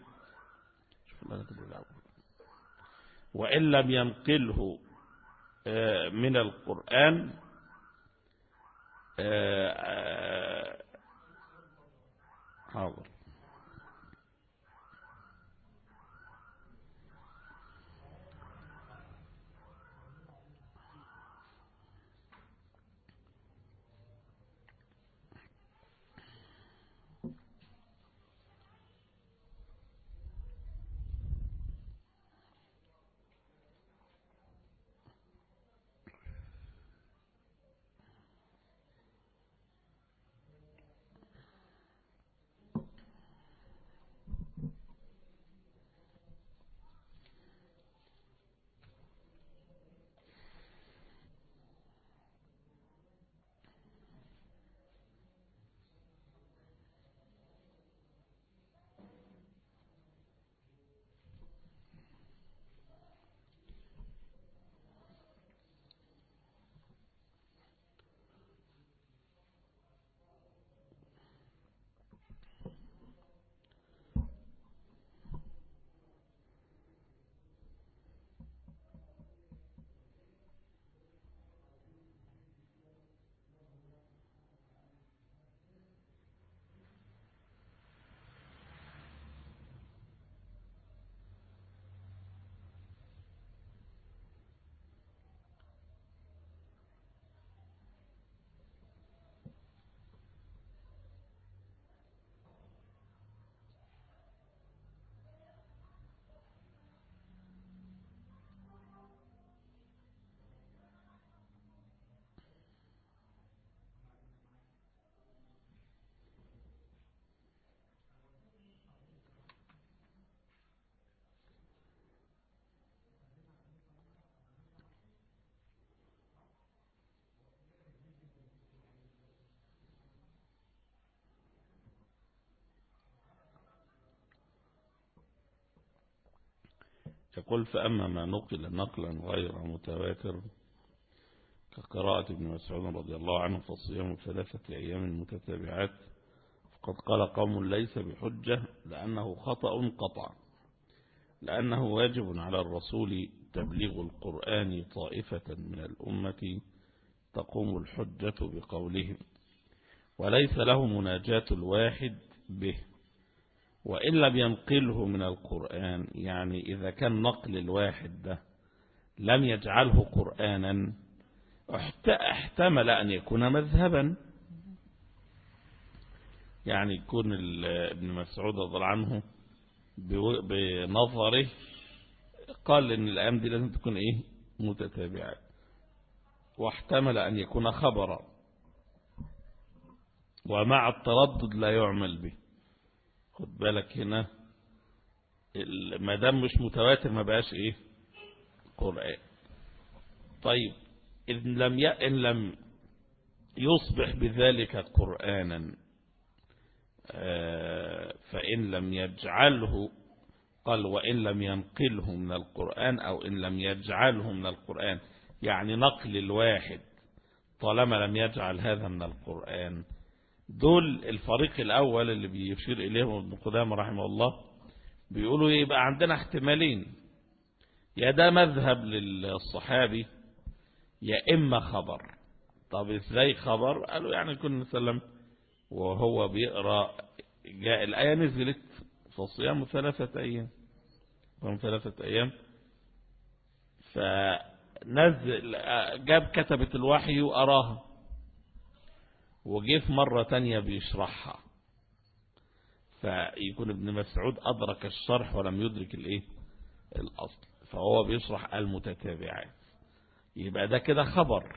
وإن لم ينقله من القرآن حاضر. يقول فأما ما نقل نقلا غير متواتر كقراءة ابن مسعود رضي الله عنه فالصيام ثلاثة أيام متتابعات فقد قال قوم ليس بحجة لأنه خطأ قطع، لأنه واجب على الرسول تبليغ القرآن طائفة من الأمة تقوم الحجة بقولهم، وليس له مناجاة الواحد به، وإن لم ينقله من القرآن، يعني إذا كان نقل الواحد ده لم يجعله قرآنا احتمل أن يكون مذهبا، يعني يكون ابن مسعود رضي الله عنه بنظره قال إن الأيام دي لازم تكون إيه متتابعات، واحتمل أن يكون خبرا، ومع التردد لا يعمل به. خد بالك هنا ما دام مش متواتر ما بقاش إيه قرآن. طيب إن لم إن لم يصبح بذلك قرآنا فإن لم يجعله، قال وإن لم ينقله من القرآن أو إن لم يجعله من القرآن، يعني نقل الواحد طالما لم يجعل هذا من القرآن. دول الفريق الأول اللي بيشير إليهم ابن قدامة رحمه الله بيقولوا يبقى عندنا احتمالين، يا ده مذهب للصحابي يا إما خبر. طب إزاي خبر؟ قالوا يعني كنا سلم وهو بيقرأ جاء الآية نزلت فصيام ثلاثة أيام صيام ثلاثة أيام، فنزل جاب كتبة الوحي وأراها، وجيف مرة تانية بيشرحها، فيكون ابن مسعود أدرك الشرح ولم يدرك الإيه الأصل، فهو بيشرح المتتابعات، يبقى ده كده خبر.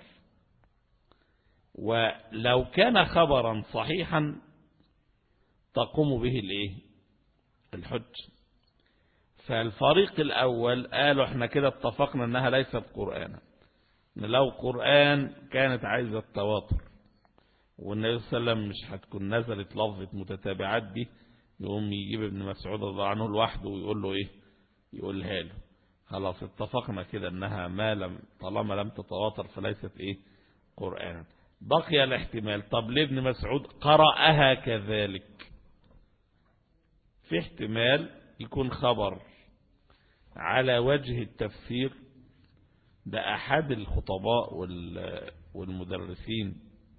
ولو كان خبرا صحيحا تقوم به الايه الحج. فالفريق الاول قالوا احنا كده اتفقنا انها ليست قرآنا، لو قرآن كانت عايزة التواتر، والنبي صلى الله عليه وسلم مش هتكون نزلت لفظة متتابعات دي يقوم يجيب ابن مسعود رضي الله عنه لوحده ويقول له ايه يقولها له. خلاص اتفقنا كده انها ما لم طالما لم تتواتر فليست ايه قرآنا. بقي الاحتمال، طب ليه ابن مسعود قرأها كذلك؟ في احتمال يكون خبر على وجه التفسير، ده أحد الخطباء والمدرسين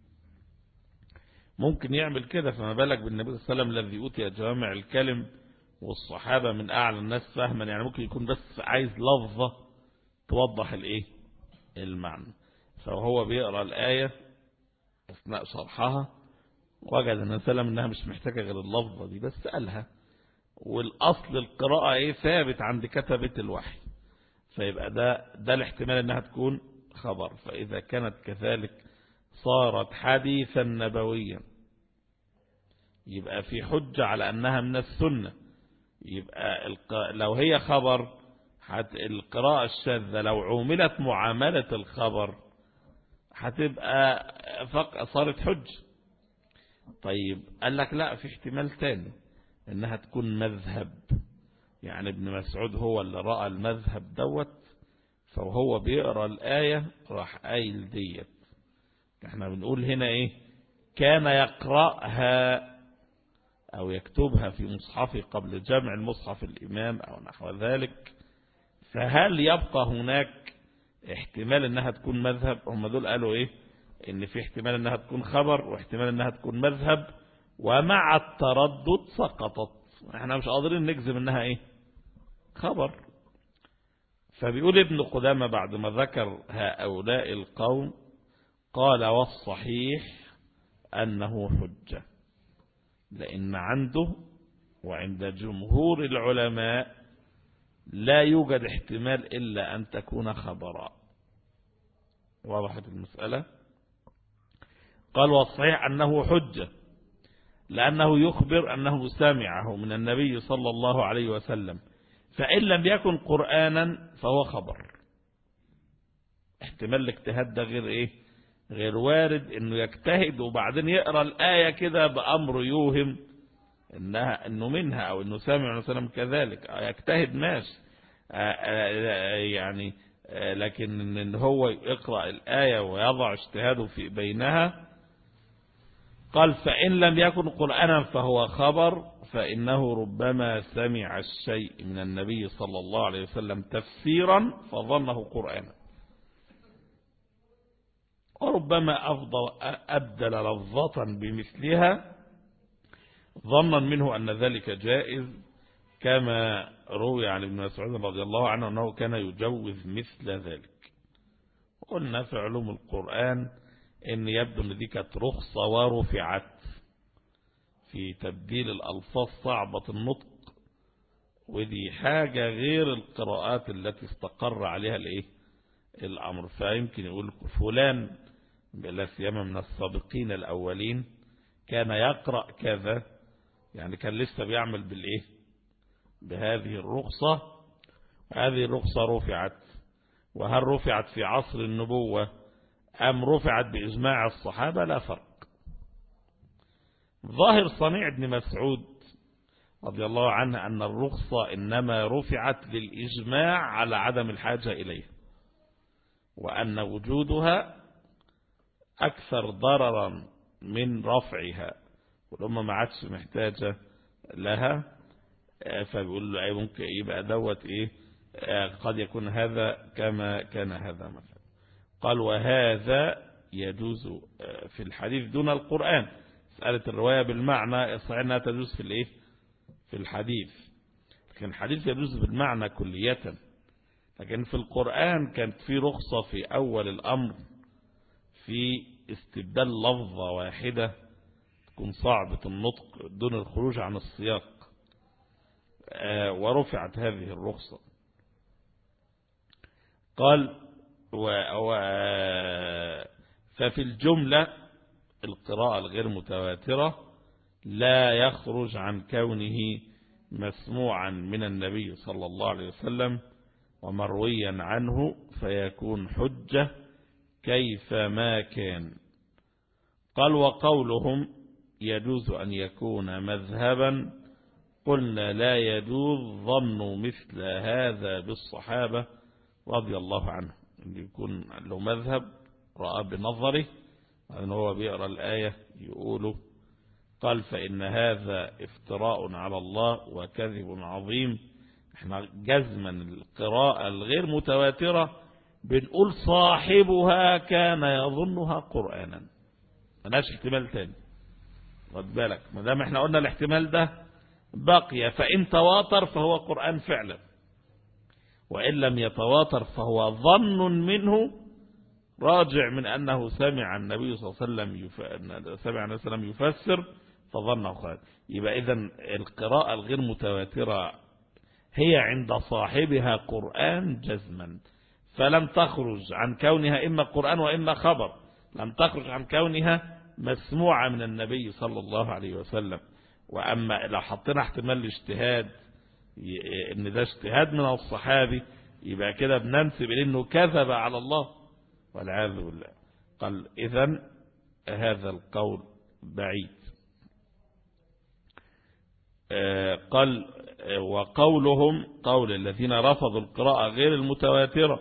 ممكن يعمل كده، فما بالك بالنبي صلى الله عليه وسلم الذي أوتي جوامع الكلم والصحابة من أعلى الناس فهما، يعني ممكن يكون بس عايز لفظة توضح الايه المعنى، فهو بيقرأ الآية أثناء شرحها وجد النبي صلى الله عليه وسلم أنها مش محتاجة غير اللفظة دي بس قالها، والأصل القراءة ايه ثابت عند كتبة الوحي، فيبقى ده ده الاحتمال أنها تكون خبر. فإذا كانت كذلك صارت حديثا نبويا، يبقى في حجة على أنها من السنة. يبقى لو هي خبر القراءة الشاذة لو عملت معاملة الخبر هتبقى صارت حج. طيب قال لك لا، في احتمال تاني انها تكون مذهب، يعني ابن مسعود هو اللي رأى المذهب دوت، فهو بيقرأ الآية راح قايل ديت. احنا بنقول هنا ايه كان يقرأها او يكتبها في مصحفه قبل جمع المصحف الامام او نحو ذلك، فهل يبقى هناك احتمال انها تكون مذهب؟ هم دول قالوا ايه ان في احتمال انها تكون خبر واحتمال انها تكون مذهب، ومع التردد سقطت، احنا مش قادرين نجزم انها ايه خبر. فبيقول ابن قدامة بعد ما ذكر هؤلاء القوم قال والصحيح انه حجة، لان عنده وعند جمهور العلماء لا يوجد احتمال إلا أن تكون خبرا. وضحت المسألة؟ قال والصحيح أنه حجة لأنه يخبر أنه سمعه من النبي صلى الله عليه وسلم، فإن لم يكن قرآنا فهو خبر. احتمال الاجتهاد ده غير إيه غير وارد، إنه يجتهد وبعدين يقرأ الآية كده بأمر يوهم إنها إنه منها أو إنه سامع وسلم كذلك يجتهد ماشي. يعني لكن ان هو يقرأ الآية ويضع اجتهاده في بينها. قال فإن لم يكن قرآنا فهو خبر، فإنه ربما سمع الشيء من النبي صلى الله عليه وسلم تفسيرا فظنه قرآنا، وربما أفضل أبدل لفظة بمثلها ظنا منه أن ذلك جائز، كما روي عن ابن مسعود رضي الله عنه أنه كان يجوز مثل ذلك. قلنا في علوم القرآن إن يبدو أن دي كانت رخصة ورفعت في تبديل الألفاظ صعبة النطق، ودي حاجة غير القراءات التي استقر عليها الإيه الأمر. فيمكن يقول فلان لا سيما من السابقين الأولين كان يقرأ كذا، يعني كان لسه بيعمل بالإيه بهذه الرخصة. هذه الرخصة رفعت، وهل رفعت في عصر النبوة أم رفعت بإجماع الصحابة؟ لا فرق. ظاهر صنيع ابن مسعود رضي الله عنه أن الرخصة إنما رفعت للإجماع على عدم الحاجة إليها، وأن وجودها أكثر ضررا من رفعها، والأمة ما عادش محتاجة لها. فبيقول له أي ممكن يبقى دوت إيه قد يكون هذا كما كان هذا مثلا. قال وهذا يجوز في الحديث دون القرآن. مسألة الرواية بالمعنى صحيح أنها تجوز في الإيه في الحديث، لكن الحديث يجوز بالمعنى كلية. لكن في القرآن كانت في رخصة في أول الأمر في استبدال لفظة واحدة تكون صعبة النطق دون الخروج عن السياق، ورفعت هذه الرخصة. قال و... و... ففي الجملة القراءة الغير متواترة لا يخرج عن كونه مسموعا من النبي صلى الله عليه وسلم ومرويا عنه، فيكون حجة كيفما كان. قال وقولهم يجوز أن يكون مذهبا، قلنا لا يجوز ظن مثل هذا بالصحابة رضي الله عنهم، أن يكون له مذهب رأى بنظره أن هو بيقرأ الآية يقوله. قال فإن هذا افتراء على الله وكذب عظيم. احنا جزما القراءة الغير متواترة بنقول صاحبها كان يظنها قرآنا، ملهاش احتمال تاني. خد بالك، ما دام احنا قلنا الاحتمال ده بقي، فإن تواتر فهو قرآن فعلا، وإن لم يتواتر فهو ظن منه راجع من أنه سمع النبي صلى الله عليه وسلم يف... سمع النبي صلى الله عليه وسلم يفسر فظنه خالد. يبقى إذن القراءة الغير متواترة هي عند صاحبها قرآن جزما، فلم تخرج عن كونها إما قرآن وإما خبر، لم تخرج عن كونها مسموعة من النبي صلى الله عليه وسلم. وأما لو حطينا احتمال الاجتهاد إن ده اجتهاد من الصحابي، يبقى كده بننسب إليه إنه كذب على الله والعياذ بالله. قال إذن هذا القول بعيد. قال وقولهم قول الذين رفضوا القراءة غير المتواترة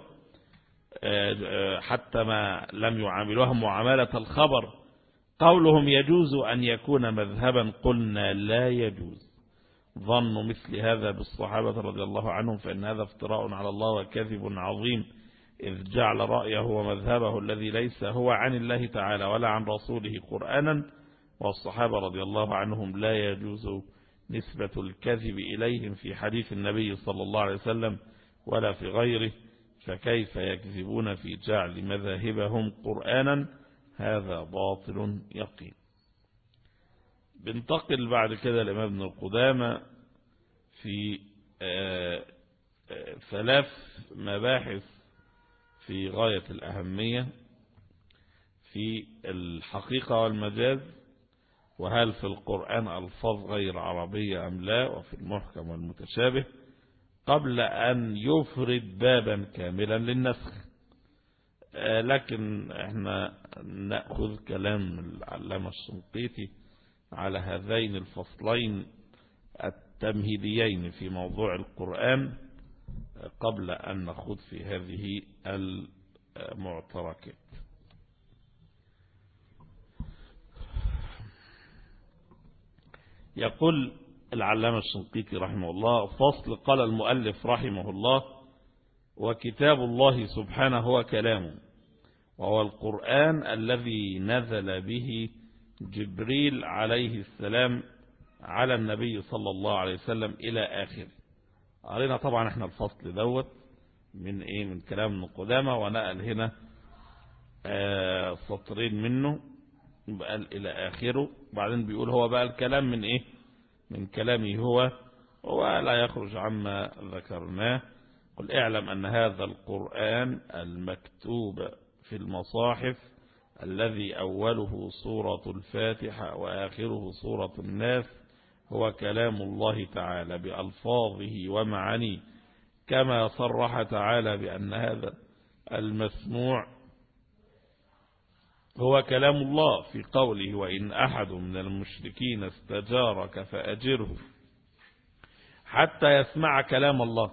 حتى ما لم يعاملوها معاملة الخبر، قولهم يجوز أن يكون مذهبا، قلنا لا يجوز ظن مثل هذا بالصحابة رضي الله عنهم، فإن هذا افتراء على الله وكذب عظيم، إذ جعل رأيه ومذهبه الذي ليس هو عن الله تعالى ولا عن رسوله قرآنا، والصحابة رضي الله عنهم لا يجوز نسبة الكذب إليهم في حديث النبي صلى الله عليه وسلم ولا في غيره، فكيف يكذبون في جعل مذاهبهم قرآنا؟ هذا باطل يقين. بنتقل بعد كده الإمام ابن القدامى في ثلاث مباحث في غاية الأهمية في الحقيقة والمجاز، وهل في القرآن ألفاظ غير عربية أم لا، وفي المحكم والمتشابه، قبل أن يفرد بابا كاملا للنسخ. لكن احنا نأخذ كلام العلامة الشنقيطي على هذين الفصلين التمهيديين في موضوع القرآن قبل أن نخوض في هذه المعتركات. يقول العلامة الشنقيطي رحمه الله: فصل. قال المؤلف رحمه الله: وكتاب الله سبحانه هو كلامه، وهو القرآن الذي نزل به جبريل عليه السلام على النبي صلى الله عليه وسلم إلى آخر. قرينا طبعا احنا الفصل دوت من ايه من كلام ابن قدامة، ونقل هنا آه سطرين منه قال إلى آخره. بعدين بيقول هو بقى الكلام من ايه من كلامه هو ولا يخرج عما ذكرناه. قل اعلم أن هذا القرآن المكتوب في المصاحف الذي أوله سورة الفاتحة وآخره سورة الناس هو كلام الله تعالى بألفاظه ومعانيه، كما صرح تعالى بأن هذا المسموع هو كلام الله في قوله: وإن أحد من المشركين استجارك فأجره حتى يسمع كلام الله.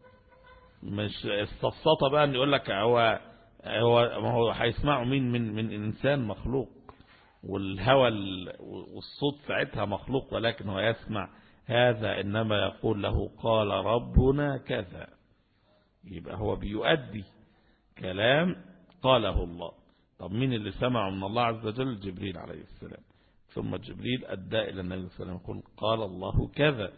مش الصفصطة بقى أن يقول لك هو هو ما هو هيسمعه مين من من إنسان مخلوق، والهوى والصوت ساعتها مخلوق، ولكن هو يسمع هذا إنما يقول له قال ربنا كذا. يبقى هو بيؤدي كلام قاله الله. طب مين اللي سمعه من الله عز وجل؟ جبريل عليه السلام. ثم جبريل أدى إلى النبي صلى الله عليه وسلم يقول قال الله كذا،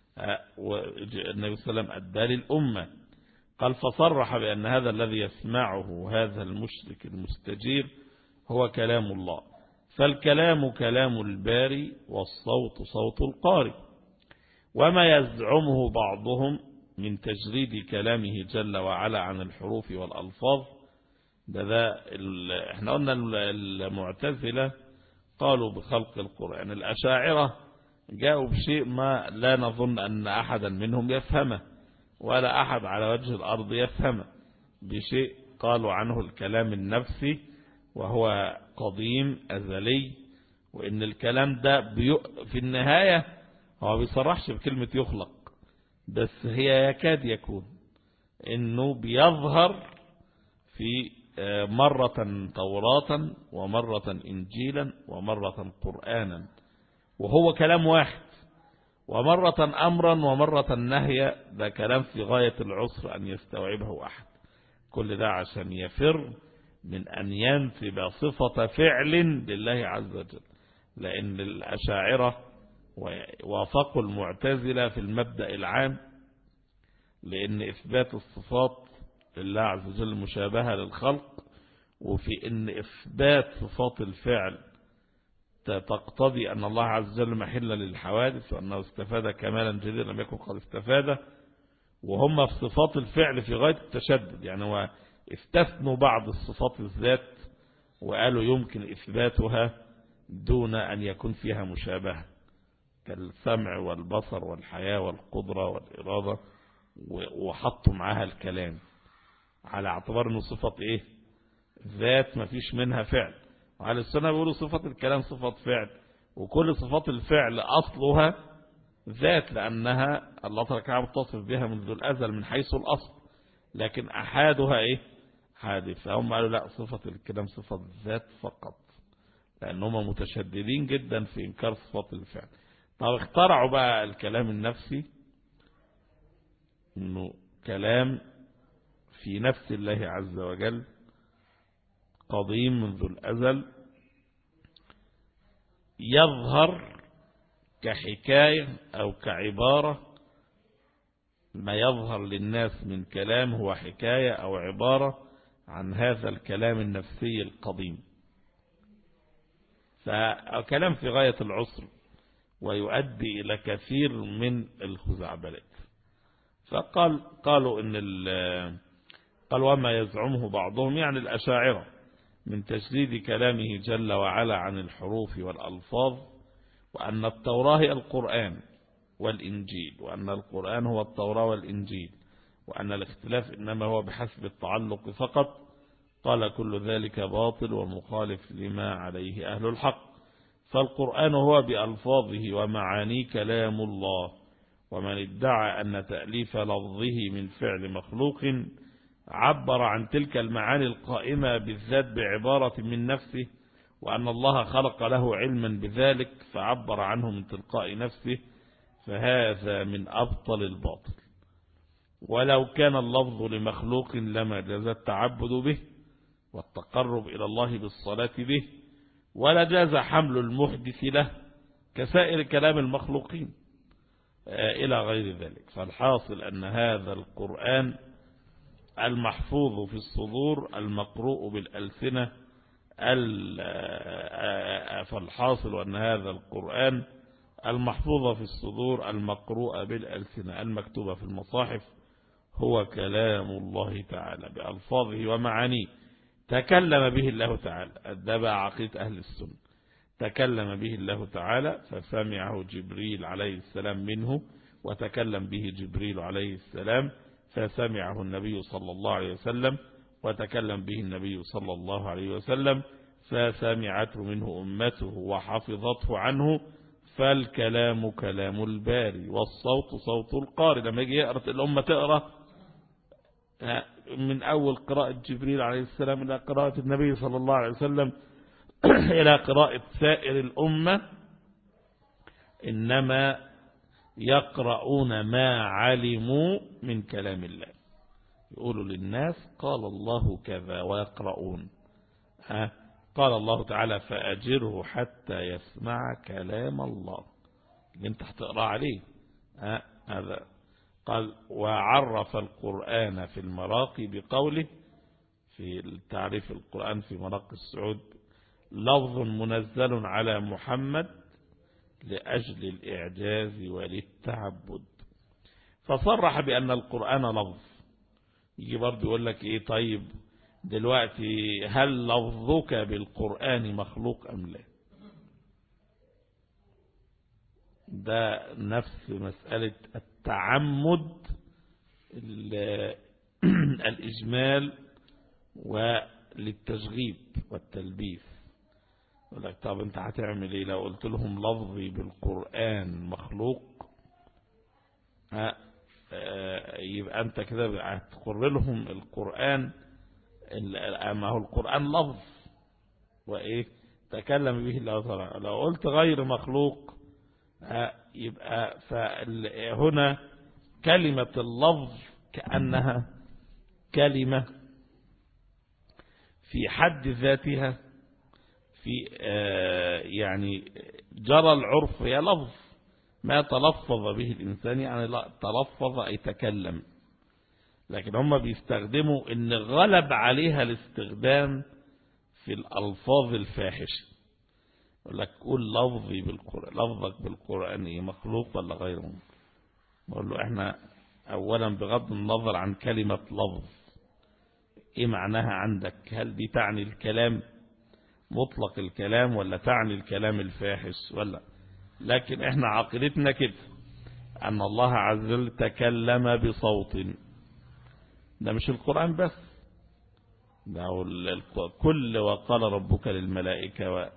والنبي صلى الله عليه وسلم أدى للأمة. قال فصرح بأن هذا الذي يسمعه هذا المشرك المستجير هو كلام الله. فالكلام كلام الباري والصوت صوت القارئ. وما يزعمه بعضهم من تجريد كلامه جل وعلا عن الحروف والألفاظ، ده ده احنا قلنا المعتزلة قالوا بخلق القرآن، الأشاعرة جاءوا بشيء ما لا نظن أن أحدا منهم يفهمه ولا أحد على وجه الأرض يفهمه، بشيء قالوا عنه الكلام النفسي وهو قديم أزلي، وإن الكلام ده في النهاية هو بيصرحش بكلمة يخلق، بس هي يكاد يكون إنه بيظهر في مرة توراة ومرة إنجيلا ومرة قرآنا، وهو كلام واحد، ومرة أمرا ومرة نهيا. ده كلام في غاية العسر أن يستوعبه أحد. كل ده عشان يفر من أن ينسب صفة فعل لله عز وجل، لأن الأشاعرة وافقوا المعتزلة في المبدأ العام، لأن إثبات الصفات لله عز وجل مشابهة للخلق، وفي أن إثبات صفات الفعل تقتضي أن الله عز وجل محل للحوادث، وأنه استفاد كمالا جديدا لم يكن قد استفاده. وهم في صفات الفعل في غاية التشدد، يعني هو استثنوا بعض الصفات الذات وقالوا يمكن إثباتها دون أن يكون فيها مشابهة، كالسمع والبصر والحياة والقدرة والإرادة، وحطوا معها الكلام على اعتبار أنه صفة إيه؟ ذات ما فيش منها فعل. وعلى السنة بيقولوا صفة الكلام صفة فعل، وكل صفات الفعل أصلها ذات، لأنها الله تعالى متصف بها منذ الأزل من حيث الأصل، لكن أحادها إيه؟ حادث. فهم قالوا لا، صفة الكلام صفة ذات فقط، لأنهم متشددين جدا في إنكار صفات الفعل. طب اخترعوا بقى الكلام النفسي، إنه كلام في نفس الله عز وجل قديم منذ الأزل، يظهر كحكاية أو كعبارة. ما يظهر للناس من كلام هو حكاية أو عبارة عن هذا الكلام النفسي القديم. فكلام في غاية العسر ويؤدي إلى كثير من الخزعبلات. فقال قالوا إن قال وما يزعمه بعضهم يعني الأشاعرة من تجريد كلامه جل وعلا عن الحروف والألفاظ، وأن التوراة هي القرآن والإنجيل، وأن القرآن هو التوراة والإنجيل، وأن الاختلاف إنما هو بحسب التعلق فقط. قال كل ذلك باطل ومخالف لما عليه أهل الحق. فالقرآن هو بألفاظه ومعانيه كلام الله، ومن ادعى أن تأليف لفظه من فعل مخلوق عبر عن تلك المعاني القائمة بالذات بعبارة من نفسه، وأن الله خلق له علما بذلك فعبر عنه من تلقاء نفسه، فهذا من أبطل الباطل. ولو كان اللفظ لمخلوق لما جاز التعبد به والتقرب إلى الله بالصلاة به، ولا جاز حمل المحدث له كسائر كلام المخلوقين إلى غير ذلك. فالحاصل أن هذا القرآن المحفوظ في الصدور المقروء بالألسنة، فالحاصل أن هذا القرآن المحفوظ في الصدور المقروء بالألسنة المكتوبة في المصاحف هو كلام الله تعالى بألفاظه ومعانيه، تكلم به الله تعالى. ده بقى عقيدة أهل السنة، تكلم به الله تعالى فسمعه جبريل عليه السلام منه، وتكلم به جبريل عليه السلام فسمعه النبي صلى الله عليه وسلم، وتكلم به النبي صلى الله عليه وسلم فسمعته منه أمته وحفظته عنه. فالكلام كلام الباري والصوت صوت القارئ. لما يجي يقرأ الأمة تقرأ من أول قراءة جبريل عليه السلام إلى قراءة النبي صلى الله عليه وسلم إلى قراءة سائر الأمة، إنما يقرؤون ما علموا من كلام الله. يقولوا للناس قال الله كذا ويقرؤون. ها قال الله تعالى فأجره حتى يسمع كلام الله اللي انت هتقرأ عليه. ها هذا قال وعرف القرآن في المراقي بقوله في التعريف القرآن في مراقي السعود لفظ منزل على محمد لأجل الإعجاز وللتعبد. فصرح بأن القرآن لفظ. يجي برضه يقول لك إيه طيب دلوقتي هل لفظك بالقرآن مخلوق أم لا؟ ده نفس مسألة التعمد الإجمال وللتشغيب والتلبيس. يقول لك طب انت هتعمل ايه لو قلت لهم لفظي بالقرآن مخلوق؟ ها يبقى انت كده هتقر لهم القرآن، ما هو القرآن لفظ وايه تكلم به الله تعالى. لو قلت غير مخلوق يبقى فهنا كلمة اللفظ كأنها كلمة في حد ذاتها في يعني جرى العرف هي لفظ ما تلفظ به الإنسان، يعني لا تلفظ أي تكلم، لكن هم بيستخدموا إن غلب عليها الاستخدام في الألفاظ الفاحشة. يقول لك قول لفظي بالقرآن، لفظك بالقرآن إيه مخلوق ولا غير مخلوق؟ بقول له إحنا أولا بغض النظر عن كلمة لفظ إيه معناها عندك؟ هل دي تعني الكلام مطلق الكلام ولا تعني الكلام الفاحش ولا؟ لكن إحنا عقيدتنا كده أن الله عز وجل تكلم بصوت. ده مش القرآن بس، ده كل وقال ربك للملائكة و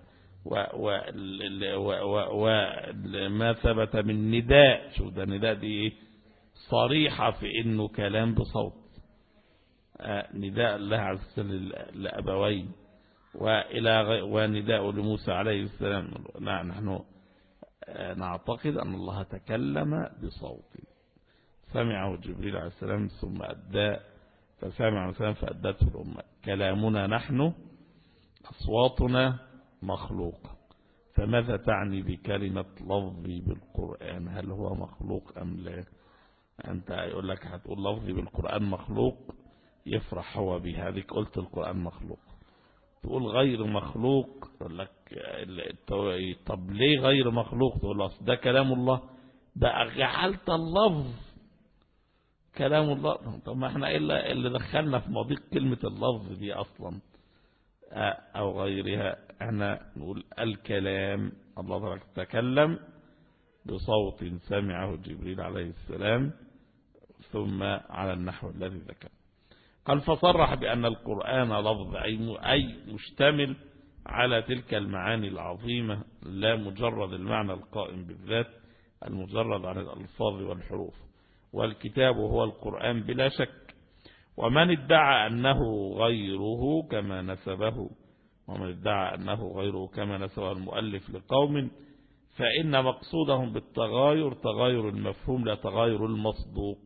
وما ثبت من نداء. شوف ده نداء دي صريحة في انه كلام بصوت، نداء الله عز وجل لأبوين وإلى ونداء لموسى عليه السلام. نحن نعتقد أن الله تكلم بصوت سمعه جبريل عليه السلام ثم أدى فسمع عليه السلام فأدته الأمة. كلامنا نحن أصواتنا مخلوق، فماذا تعني بكلمة لفظي بالقرآن؟ هل هو مخلوق أم لا؟ أنت يقول لك هتقول لفظي بالقرآن مخلوق يفرح هو بهذه، قلت القرآن مخلوق. تقول غير مخلوق يقول لك طب ليه غير مخلوق؟ تقول له ده كلام الله، بقى جعلت اللفظ كلام الله. طب ما احنا إلا اللي دخلنا في مضيق كلمة اللفظ دي أصلا أو غيرها. احنا نقول الكلام الله تكلم بصوت سمعه جبريل عليه السلام ثم على النحو الذي ذكر. قال فصرح بأن القرآن لفظ أي مشتمل على تلك المعاني العظيمة لا مجرد المعنى القائم بالذات المجرد عن الألفاظ والحروف، والكتاب هو القرآن بلا شك. ومن ادعى أنه غيره كما نسبه ومن ادعى أنه غيره كما نسبه المؤلف لقوم فإن مقصودهم بالتغاير تغاير المفهوم لا تغاير المصدوق.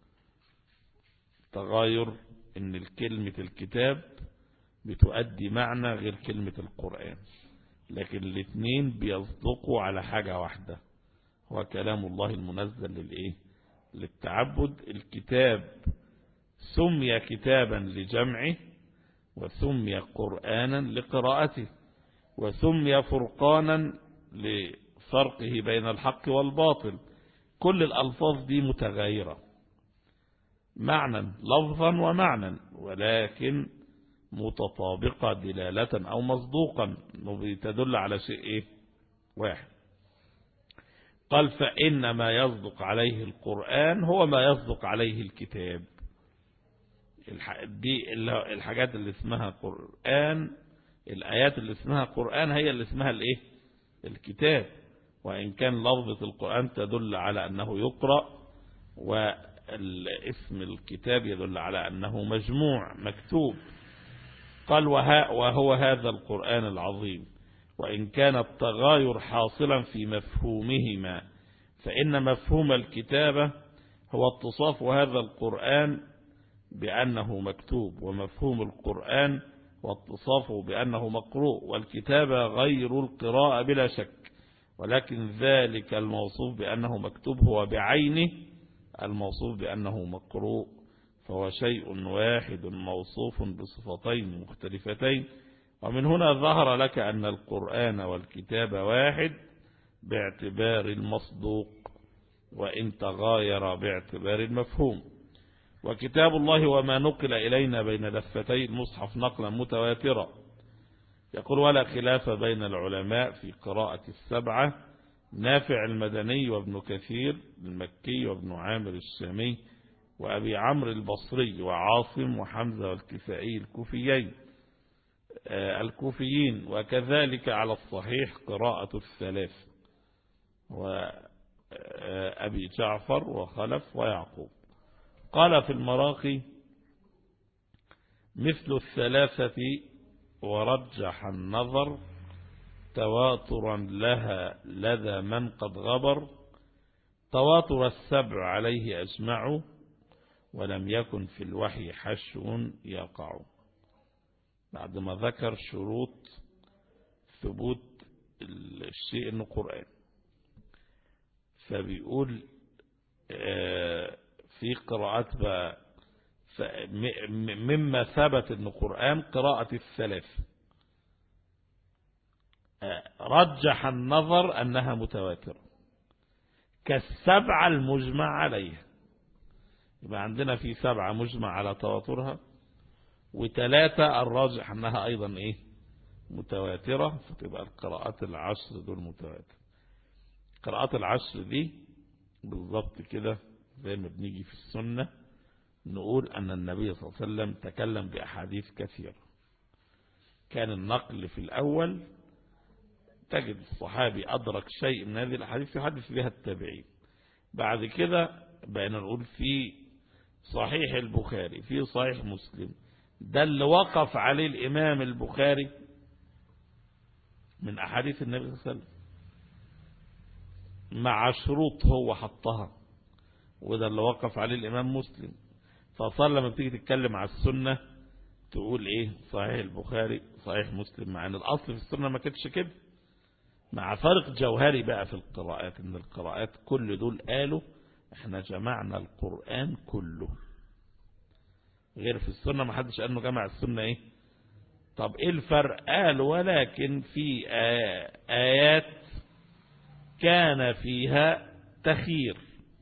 تغاير إن كلمة الكتاب بتؤدي معنى غير كلمة القرآن، لكن الاثنين بيصدقوا على حاجة واحدة، هو كلام الله المنزل للإيه؟ للتعبد. الكتاب سمي كتابا لجمعه، وسمي قرآنا لقراءته، وسمي فرقانا لفرقه بين الحق والباطل. كل الألفاظ دي متغيرة معنى لفظا ومعنى، ولكن متطابقة دلالة أو مصدوقا، تدل على شيء إيه؟ واحد. قال فإن ما يصدق عليه القرآن هو ما يصدق عليه الكتاب. دي الحاجات اللي اسمها قرآن، الآيات اللي اسمها قرآن هي اللي اسمها الإيه؟ الكتاب. وإن كان لفظة القرآن تدل على أنه يقرأ، والاسم الكتاب يدل على أنه مجموع مكتوب. قال وهو هذا القرآن العظيم، وإن كان التغاير حاصلا في مفهومهما، فإن مفهوم الكتابة هو اتصاف هذا القرآن بأنه مكتوب، ومفهوم القرآن واتصافه بأنه مقروء. والكتابة غير القراءة بلا شك، ولكن ذلك الموصوف بأنه مكتوب هو بعينه الموصوف بأنه مقروء، فهو شيء واحد موصوف بصفتين مختلفتين. ومن هنا ظهر لك أن القرآن والكتاب واحد باعتبار المصدوق، وإن تغاير باعتبار المفهوم. وكتاب الله وما نقل إلينا بين دفتي المصحف نقلا متواترا. يقول ولا خلاف بين العلماء في قراءة السبعة: نافع المدني وابن كثير المكي وابن عامر الشامي وأبي عمرو البصري وعاصم وحمزة والكسائي الكوفيين الكوفيين وكذلك على الصحيح قراءة الثلاث وأبي جعفر وخلف ويعقوب. قال في المراقي مثل الثلاثة ورجح النظر تواترا لها لدى من قد غبر، تواتر السبع عليه أجمع ولم يكن في الوحي حشو يقع. بعد ما ذكر شروط ثبوت الشيء انه قرآن، فبيقول في قراءات بقى مما ثبت انه قرآن قراءة الثلاث. رجح النظر انها متواترة كالسبعة المجمع عليها، يبقى عندنا في سبعة مجمع على تواترها، وثلاثة الراجح انها ايضا ايه؟ متواترة، فتبقى القراءات العشر دول متواتر. قراءات العشر دي بالضبط كده زي ما بنيجي في السنة نقول أن النبي صلى الله عليه وسلم تكلم بأحاديث كثيرة. كان النقل في الأول تجد الصحابي أدرك شيء من هذه الأحاديث يحدث بها التابعين. بعد كده بقينا نقول في صحيح البخاري في صحيح مسلم، ده اللي وقف عليه الإمام البخاري من أحاديث النبي صلى الله عليه وسلم مع شروط هو حطها، وده اللي وقف عليه الإمام مسلم. فصار لما بتيجي تتكلم على السنة تقول إيه؟ صحيح البخاري صحيح مسلم، مع أن الأصل في السنة ما كانتش كده، مع فرق جوهري بقى في القراءات، إن القراءات كل دول قالوا إحنا جمعنا القرآن كله، غير في السنة ما حدش قال إنه جمع السنة إيه؟ طب إيه الفرق؟ قالوا ولكن في آيات كان فيها تخيير،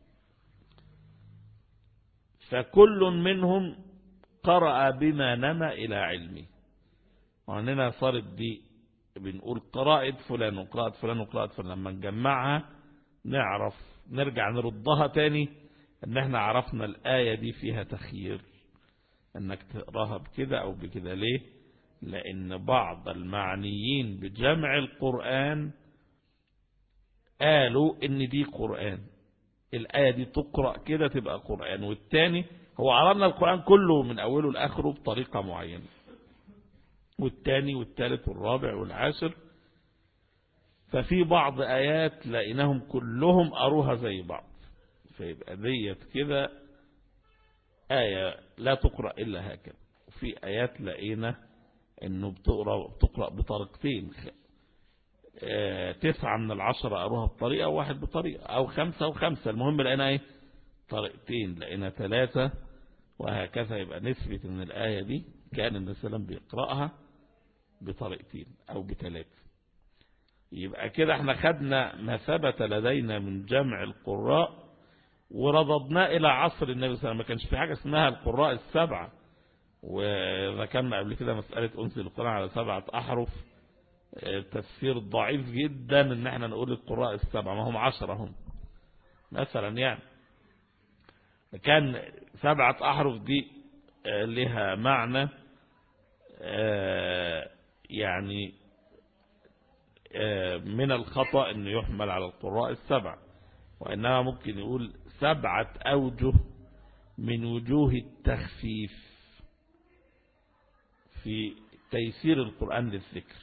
فكل منهم قرأ بما نما إلى علمه. وعننا صارت دي بنقول قراءة فلان وقراءة فلان وقراءة فلان، لما نجمعها نعرف نرجع نردها تاني ان احنا عرفنا الآية دي فيها تخيير، انك تقراها بكده او بكده. ليه؟ لان بعض المعنيين بجمع القرآن قالوا ان دي قرآن، الآية دي تقرأ كده تبقى قرآن، والتاني هو عرضنا القرآن كله من أوله لآخره بطريقة معينة، والتاني والتالت والرابع والعاشر. ففي بعض آيات لقيناهم كلهم قروها زي بعض، فيبقى ديت كده آية لا تقرأ إلا هكذا. وفي آيات لقينا إنه بتقرأ, بتقرأ بطريقتين، اه تسعة من العشرة قروها بطريقة وواحد بطريقة، أو خمسة وخمسة، المهم لقينا إيه طريقتين، لقينا ثلاثة، وهكذا. يبقى نثبت إن الآية دي كان النبي صلى الله عليه وسلم بيقرأها بطريقتين أو بثلاثة. يبقى كده احنا خدنا ما ثبت لدينا من جمع القراء ورددناه إلى عصر النبي صلى الله عليه وسلم. ما كانش في حاجة اسمها القراء السبعة، وذكرنا قبل كده مسألة أنزل القرآن على سبعة أحرف، تفسير ضعيف جدا ان احنا نقول القراء السبعة، ما هم عشرة هم مثلا. يعني كان سبعة أحرف دي لها معنى يعني من الخطأ انه يحمل على القراء السبع، وإنما ممكن يقول سبعة أوجه من وجوه التخفيف في تيسير القرآن للذكر،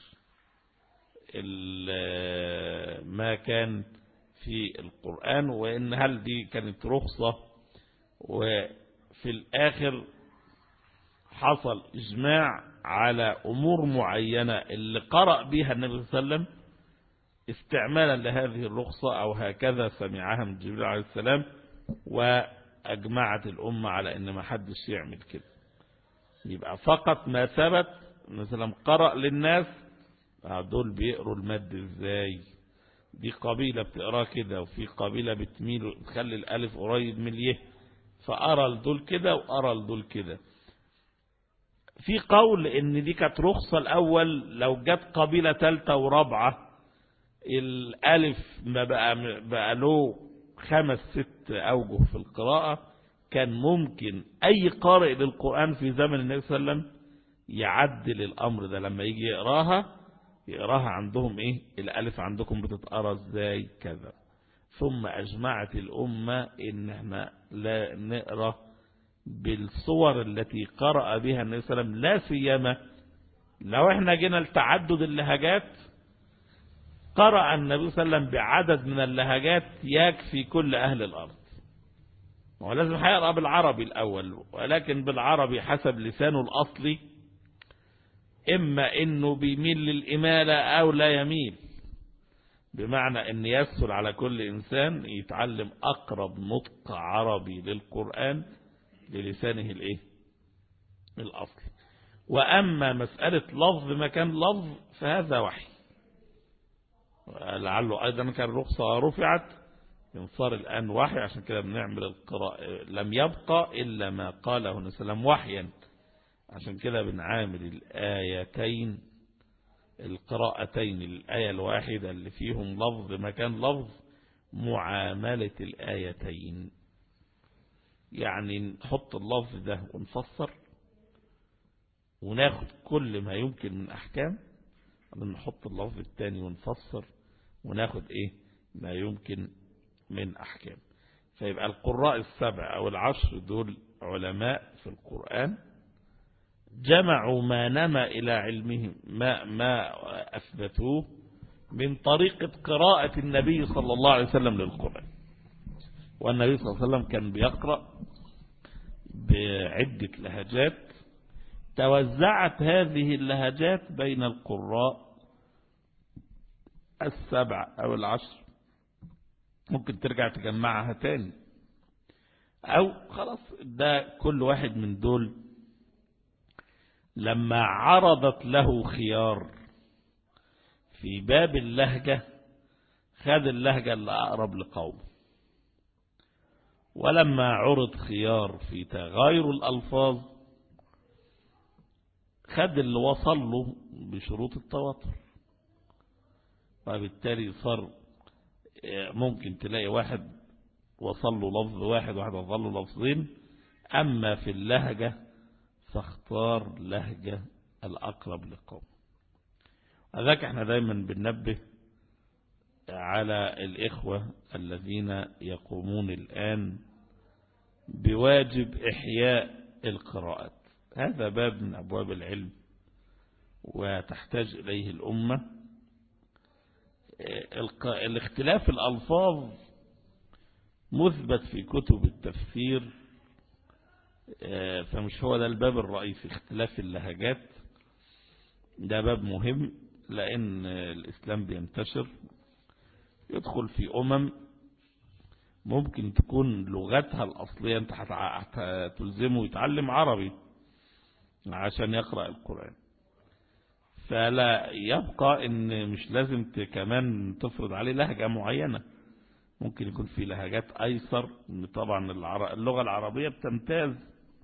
ما كان في القرآن. وإن هل دي كانت رخصة، وفي الآخر حصل إجماع على أمور معينة اللي قرأ بها النبي صلى الله عليه وسلم استعمالا لهذه الرخصة، أو هكذا سمعها من جبريل عليه السلام، وأجمعت الأمة على أن ما حدش يعمل كده. يبقى فقط ما ثبت مثلا قرأ للناس دول بيقروا المد ازاي، دي قبيلة بتقراه كده، وفي قبيلة بتميل تخلي الألف قريب من اليه، فأرى لدول كده وأرى لدول كده. في قول ان دي كانت رخصة الأول، لو جت قبيلة ثالثة ورابعة الألف ما بقى, بقى له خمس ست أوجه في القراءة، كان ممكن أي قارئ للقرآن في زمن النبي صلى الله عليه وسلم يعدل الأمر ده، لما يجي يقراها يقراها عندهم إيه الألف عندكم بتتقرا إزاي كذا. ثم أجمعت الأمة إن احنا لا نقرأ بالصور التي قرأ بها النبي صلى الله عليه وسلم، لا سيما لو احنا جينا لتعدد اللهجات، قرأ النبي صلى الله عليه وسلم بعدد من اللهجات يكفي كل أهل الأرض. هو لازم هيقرأ بالعربي الأول، ولكن بالعربي حسب لسانه الأصلي، إما إنه بيميل للإمالة أو لا يميل، بمعنى أن يسهل على كل إنسان يتعلم أقرب نطق عربي للقرآن للسانه الإيه الأصلي. وأما مسألة لفظ مكان لفظ فهذا وحي، لعله أيضا كان رخصة رفعت صار الآن وحي، عشان كده بنعمل القراءة. لم يبقى إلا ما قاله النبي صلى الله عليه وسلم وحيا، عشان كده بنعامل الآيتين القراءتين الآية الواحدة اللي فيهم لفظ مكان لفظ معاملة الآيتين. يعني نحط اللفظ ده ونفسر وناخد كل ما يمكن من أحكام، نحط اللفظ الثاني ونفسر وناخد إيه ما يمكن من أحكام. فيبقى القراء السبع أو العشر دول علماء في القرآن، جمعوا ما نما إلى علمهم ما, ما أثبتوه من طريقة قراءة النبي صلى الله عليه وسلم للقرآن. والنبي صلى الله عليه وسلم كان بيقرأ بعدة لهجات، توزعت هذه اللهجات بين القراء السبع أو العشر. ممكن ترجع تجمعها تاني، أو خلاص ده كل واحد من دول لما عرضت له خيار في باب اللهجة خد اللهجة اللي أقرب لقومه، ولما عرض خيار في تغاير الألفاظ خد اللي وصل له بشروط التواتر. وبالتالي صار ممكن تلاقي واحد وصل له لفظ واحد واحد وصل له لفظين، أما في اللهجة فاختار لهجة الأقرب لقوم. هذاك احنا دايما بننبه على الإخوة الذين يقومون الآن بواجب إحياء القراءات. هذا باب من أبواب العلم وتحتاج إليه الأمة. الاختلاف الألفاظ مثبت في كتب التفسير، فمش هو ده الباب الرئيسي. اختلاف اللهجات ده باب مهم، لأن الإسلام بينتشر، يدخل في أمم ممكن تكون لغتها الأصلية أنت هتلزمه يتعلم عربي عشان يقرأ القرآن، فلا يبقى ان مش لازم كمان تفرض عليه لهجة معينة. ممكن يكون في لهجات ايسر. طبعا اللغة العربية بتمتاز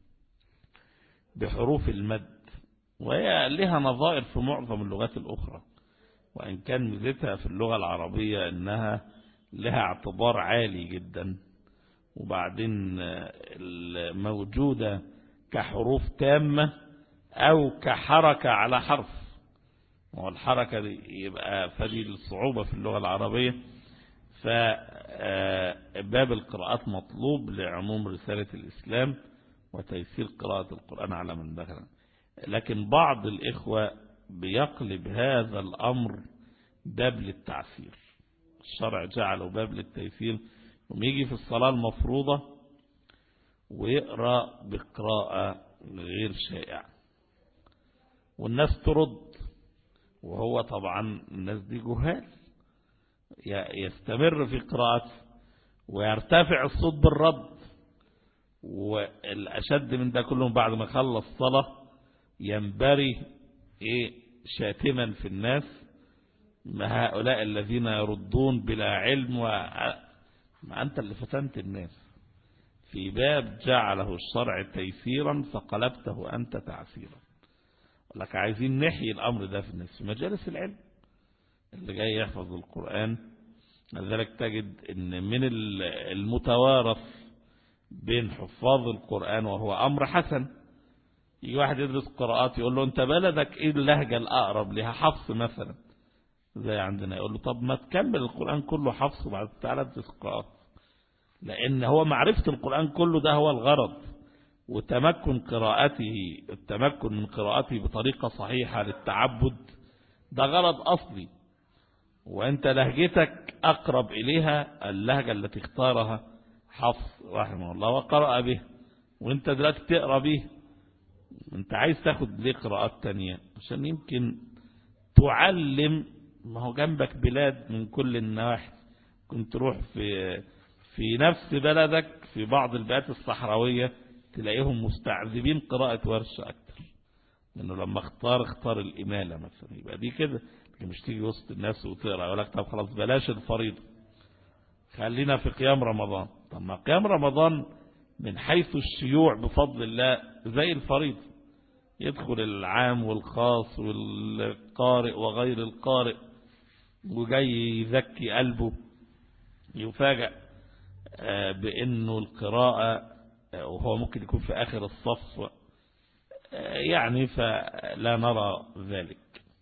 بحروف المد، وهي لها نظائر في معظم اللغات الاخرى، وان كان ميزتها في اللغة العربية انها لها اعتبار عالي جدا، وبعدين موجودة كحروف تامة او كحركة على حرف، والحركة دي يبقى فدي الصعوبة في اللغة العربية. فباب القراءات مطلوب لعموم رسالة الإسلام وتيسير قراءة القرآن على من دخل. لكن بعض الإخوة بيقلب هذا الأمر باب للتعسير. الشرع جعله باب للتيسير، ويجي في الصلاة المفروضة ويقرأ بقراءة غير شائعة والناس ترد، وهو طبعا الناس دي جهال، يستمر في قراءته ويرتفع الصوت بالرد. والأشد من ده كلهم بعد ما خلص صلاة ينبري إيه شاتما في الناس، ما هؤلاء الذين يردون بلا علم، وما أنت اللي فتنت الناس في باب جعله الشرع تيسيرا فقلبته أنت تعسيرا. لك عايزين نحيي الأمر ده في الناس في مجالس العلم، اللي جاي يحفظ القرآن. لذلك تجد ان من المتوارث بين حفاظ القرآن وهو أمر حسن، يجي واحد يدرس قراءات يقول له انت بلدك ايه اللهجة الأقرب لها حفص مثلا زي عندنا، يقول له طب ما تكمل القرآن كله حفص وبعد تعالى تدرس قراءات، لأن هو معرفة القرآن كله ده هو الغرض، وتمكن قراءته التمكن من قراءته بطريقة صحيحة للتعبد ده غرض أصلي. وأنت لهجتك أقرب إليها اللهجة التي اختارها حفص رحمه الله وقرأ به، وأنت دلوقتي تقرأ به. أنت عايز تاخد ليه قراءات تانية عشان يمكن تعلم، ما هو جنبك بلاد من كل النواحي، كنت تروح في في نفس بلدك في بعض البيئات الصحراوية تلاقيهم مستعذبين قراءة ورش أكتر، لأنه لما اختار اختار الإمالة مثلا، يبقى دي كده. مش تيجي وسط الناس وتقرأ يقول لك طب خلاص بلاش الفريضة خلينا في قيام رمضان. طب ما قيام رمضان من حيث الشيوع بفضل الله زي الفريضة، يدخل العام والخاص والقارئ وغير القارئ، وجاي يزكي قلبه يفاجأ بأنه القراءة وهو ممكن يكون في آخر الصف، يعني فلا نرى ذلك.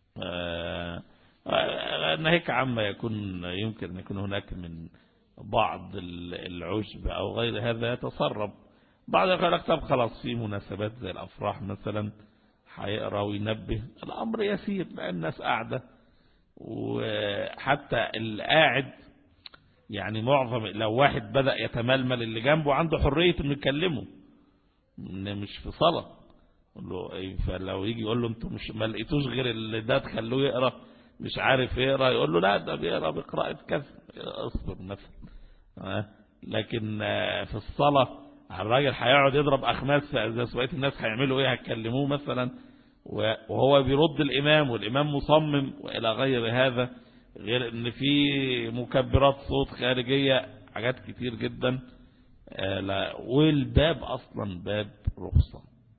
ناهيك عما يكون يمكن أن يكون هناك من بعض العشب أو غير هذا يتسرب. بعض يقول لك طب خلاص في مناسبات زي الأفراح مثلا هيقرأ وينبه، الأمر يسير لأن الناس قاعدة، وحتى القاعد يعني معظم لو واحد بدأ يتململ اللي جنبه عنده حرية انه يكلمه، مش في صلاة. فلو يجي يقول له انتوا مش ما لقيتوش غير اللي ده تخلوه يقرأ مش عارف يقرأ، يقول له لا ده بيقرأ بقراءة كذا، اصبر مثلا. لكن في الصلاة الراجل هيقعد يضرب أخماس إذا سويت الناس هيعملوا ايه، هيكلموه مثلا وهو بيرد الإمام والإمام مصمم وإلى غير هذا، غير ان في مكبرات صوت خارجية، حاجات كتير جدا. والباب اصلا باب رخصة.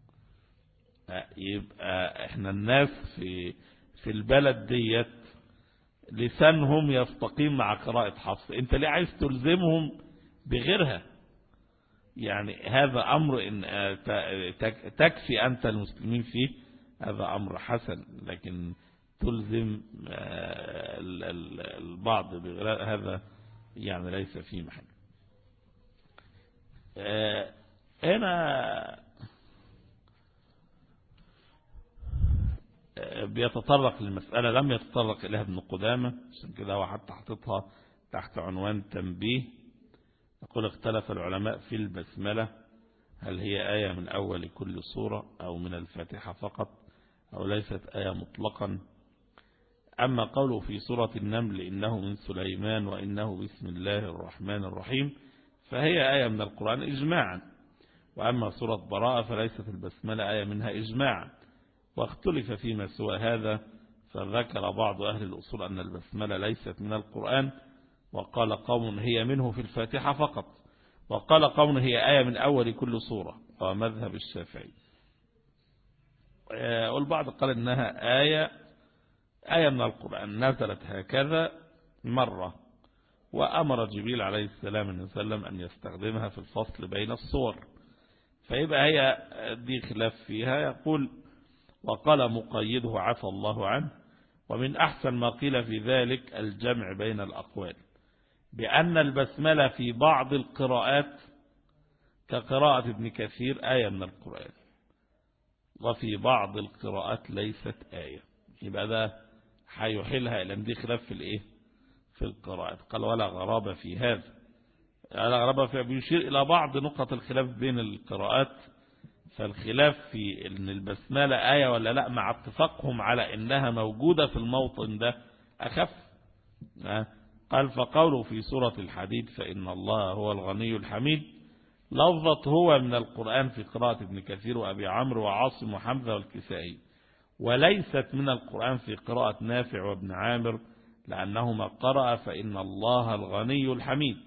يبقى احنا الناس في في البلد ديت لسانهم يستقيم مع قراءة حفص، انت ليه عايز تلزمهم بغيرها؟ يعني هذا امر ان تكفي انت المسلمين فيه، هذا امر حسن، لكن تلزم البعض هذا يعني ليس فيه محل. هنا بيتطرق للمسألة لم يتطرق إليها ابن قدامة، عشان كده هو حتى حطتها تحت عنوان تنبيه. يقول اختلف العلماء في البسملة، هل هي آية من أول كل سورة أو من الفاتحة فقط أو ليست آية مطلقا. أما قوله في سورة النمل إنه من سليمان وإنه بسم الله الرحمن الرحيم فهي آية من القرآن إجماعا. وأما سورة براءة فليست البسملة آية منها إجماعا. واختلف فيما سوى هذا، فذكر بعض أهل الأصول أن البسملة ليست من القرآن، وقال قوم هي منه في الفاتحة فقط، وقال قوم هي آية من أول كل سورة، ومذهب الشافعي. والبعض قال إنها آية آية من القرآن نزلت هكذا مرة، وأمر جبريل عليه السلام النبي صلى الله عليه وسلم أن يستخدمها في الفصل بين الصور، فيبقى هي دي خلاف فيها. يقول وقال مقيده عفى الله عنه، ومن أحسن ما قيل في ذلك الجمع بين الأقوال، بأن البسملة في بعض القراءات كقراءة ابن كثير آية من القرآن، وفي بعض القراءات ليست آية. يبقى ده حيحلها إلى دي خلاف في الإيه في القراءات. قال ولا غرابة في هذا، ولا غرابة في، بيشير إلى بعض نقط الخلاف بين القراءات. فالخلاف في ان البسملة آية ولا لا مع اتفاقهم على انها موجودة في الموطن ده اخف. قال فقوله في سورة الحديد فإن الله هو الغني الحميد، لفظت هو من القرآن في قراءة ابن كثير وأبي عمرو وعاصم وحمزة والكسائي، وليست من القرآن في قراءة نافع وابن عامر، لأنهما قرأ فإن الله الغني الحميد.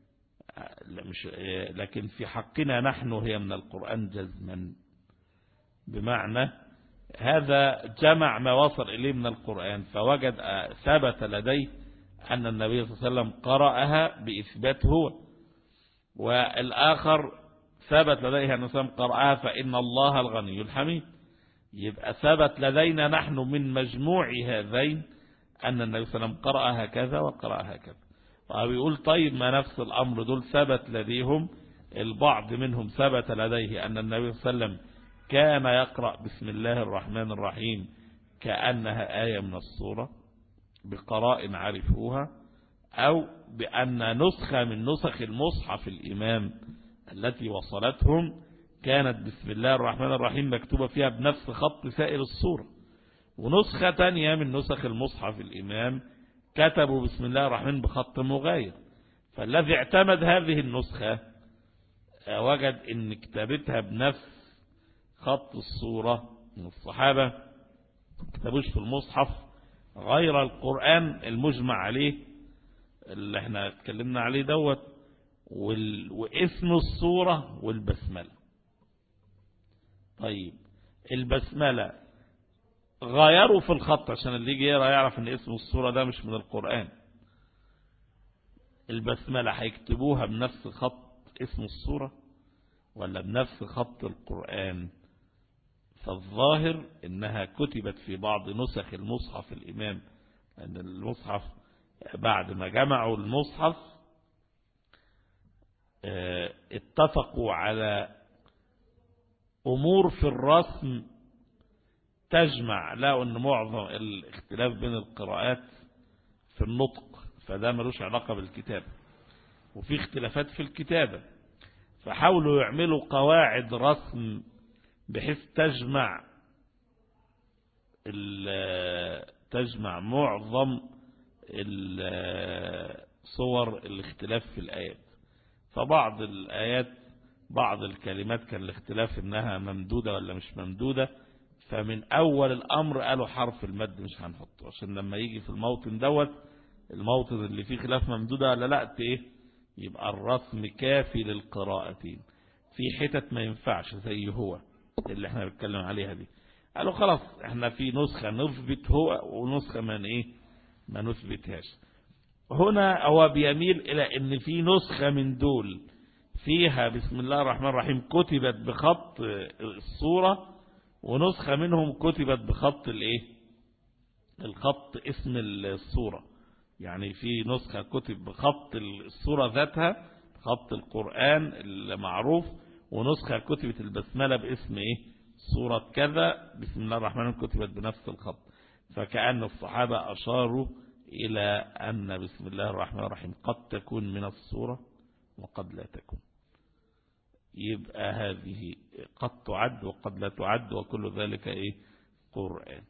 لكن في حقنا نحن هي من القرآن جزما، بمعنى هذا جمع ما وصل إليه من القرآن، فوجد ثبت لديه أن النبي صلى الله عليه وسلم قرأها بإثبات هو، والآخر ثبت لديه أن النبي قرأها فإن الله الغني الحميد. يبقى ثبت لدينا نحن من مجموع هذين أن النبي صلى الله عليه وسلم قرأ هكذا وقرأ هكذا. وبيقول طيب ما نفس الأمر دول ثبت لديهم، البعض منهم ثبت لديه أن النبي صلى الله عليه وسلم كان يقرأ بسم الله الرحمن الرحيم كأنها آية من السورة بقراء عرفوها، أو بأن نسخة من نسخ المصحف الإمام التي وصلتهم كانت بسم الله الرحمن الرحيم مكتوبة فيها بنفس خط سائر السورة، ونسخة تانية من نسخ المصحف الإمام كتبوا بسم الله الرحمن بخط مغاير. فالذي اعتمد هذه النسخة وجد ان كتابتها بنفس خط الصورة من الصحابة كتبوش في المصحف غير القرآن المجمع عليه اللي احنا اتكلمنا عليه دوت واسم الصورة والبسملة. طيب البسملة غيروا في الخط عشان اللي يجي يقرا يعرف ان اسم السورة ده مش من القرآن. البسملة هيكتبوها بنفس خط اسم السورة ولا بنفس خط القرآن؟ فالظاهر انها كتبت في بعض نسخ المصحف الامام، لان المصحف بعد ما جمعوا المصحف اتفقوا على امور في الرسم تجمع، لقوا ان معظم الاختلاف بين القراءات في النطق، فده ملوش علاقة بالكتابة، وفي اختلافات في الكتابة، فحاولوا يعملوا قواعد رسم بحيث تجمع تجمع معظم صور الاختلاف في الآيات. فبعض الآيات بعض الكلمات كان الاختلاف انها ممدودة ولا مش ممدودة، فمن اول الامر قالوا حرف المد مش هنحطه عشان لما يجي في الموطن دوت الموطن اللي فيه خلاف ممدودة ولا لا ايه يبقى الرسم كافي للقراءتين. في حتت ما ينفعش زي هو اللي احنا بنتكلم عليها دي، قالوا خلاص احنا في نسخة نثبت هو ونسخة من ايه ما نثبتهاش. هنا هو بيميل الى ان في نسخة من دول فيها بسم الله الرحمن الرحيم كتبت بخط الصورة، ونسخة منهم كتبت بخط الايه الخط اسم السورة، يعني في نسخة كتب بخط السورة ذاتها خط القرآن المعروف، ونسخة كتبت البسملة باسم ايه سورة كذا بسم الله الرحمن الرحيم كتبت بنفس الخط. فكأن الصحابة أشاروا إلى أن بسم الله الرحمن الرحيم قد تكون من السورة وقد لا تكون، يبقى هذه قد تعد وقد لا تعد، وكل ذلك ايه قرآن.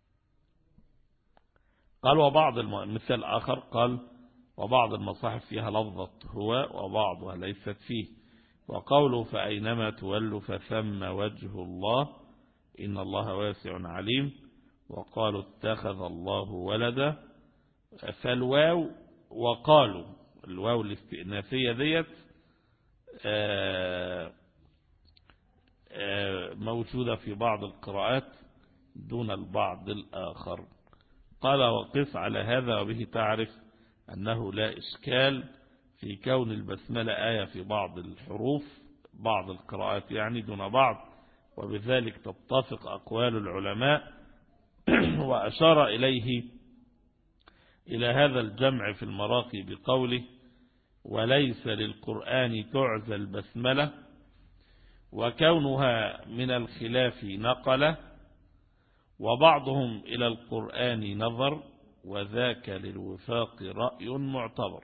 قال وبعض مثال آخر قال وبعض المصاحف فيها لفظة هو وبعضها ليست فيه، وقوله فأينما تولوا فثم وجه الله إن الله واسع عليم، وقالوا اتخذ الله ولدا. فالواو وقالوا الواو الاستئنافية ديت موجودة في بعض القراءات دون البعض الآخر. قال وقف على هذا وبه تعرف أنه لا إشكال في كون البسملة آية في بعض الحروف بعض القراءات يعني دون بعض، وبذلك تتفق أقوال العلماء. وأشار إليه إلى هذا الجمع في المراقي بقوله وليس للقرآن تعزى البسملة، وكونها من الخلاف نقله، وبعضهم إلى القرآن نظر، وذاك للوفاق رأي معتبر.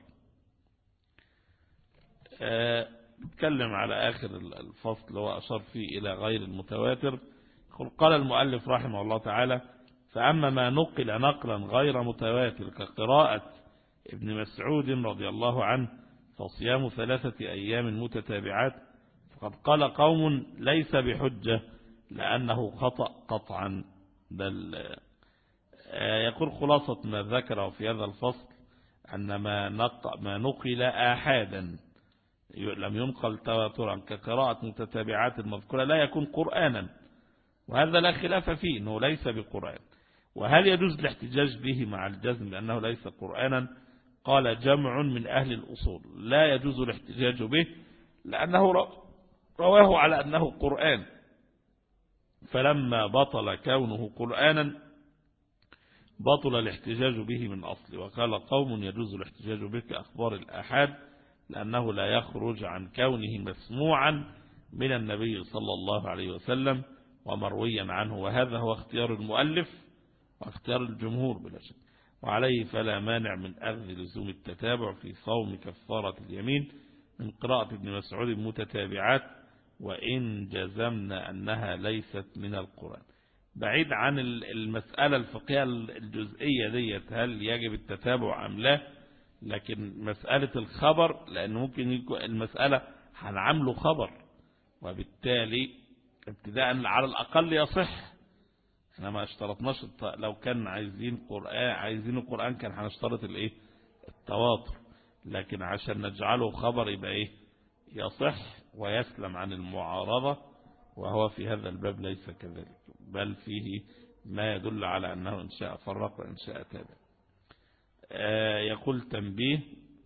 نتكلم على آخر الفصل وأشار فيه إلى غير المتواتر. قال المؤلف رحمه الله تعالى فأما ما نقل نقلا غير متواتر كقراءة ابن مسعود رضي الله عنه فصيام ثلاثة أيام متتابعات، فقد قال قوم ليس بحجة لأنه خطأ قطعا. بل يقول خلاصة ما ذكره في هذا الفصل أن ما نقل آحادا لم ينقل تواترا كقراءة متتابعات المذكورة لا يكون قرآنا، وهذا لا خلاف فيه أنه ليس بقرآن. وهل يجوز الاحتجاج به مع الجزم لأنه ليس قرآنا؟ قال جمع من أهل الأصول لا يجوز الاحتجاج به لأنه رواه على أنه قرآن، فلما بطل كونه قرآنا بطل الاحتجاج به من أصله. وقال قوم يجوز الاحتجاج به كأخبار الآحاد لأنه لا يخرج عن كونه مسموعا من النبي صلى الله عليه وسلم ومرويا عنه، وهذا هو اختيار المؤلف واختيار الجمهور بلا شك. وعليه فلا مانع من أخذ لزوم التتابع في صوم كفارة اليمين من قراءة ابن مسعود متتابعات، وإن جزمنا أنها ليست من القرآن. بعيد عن المسألة الفقهية الجزئية ديت هل يجب التتابع أم لا، لكن مسألة الخبر لأنه ممكن يكون المسألة هنعمله خبر، وبالتالي ابتداء على الأقل يصح. احنا ما اشترطناش لو كان عايزين قرآن عايزين القرآن كان هنشترط الايه التواتر، لكن عشان نجعله خبر يبقى ايه يصح ويسلم عن المعارضة، وهو في هذا الباب ليس كذلك، بل فيه ما يدل على أنه إن شاء فرق وإن شاء تابع. آه يقول تنبيه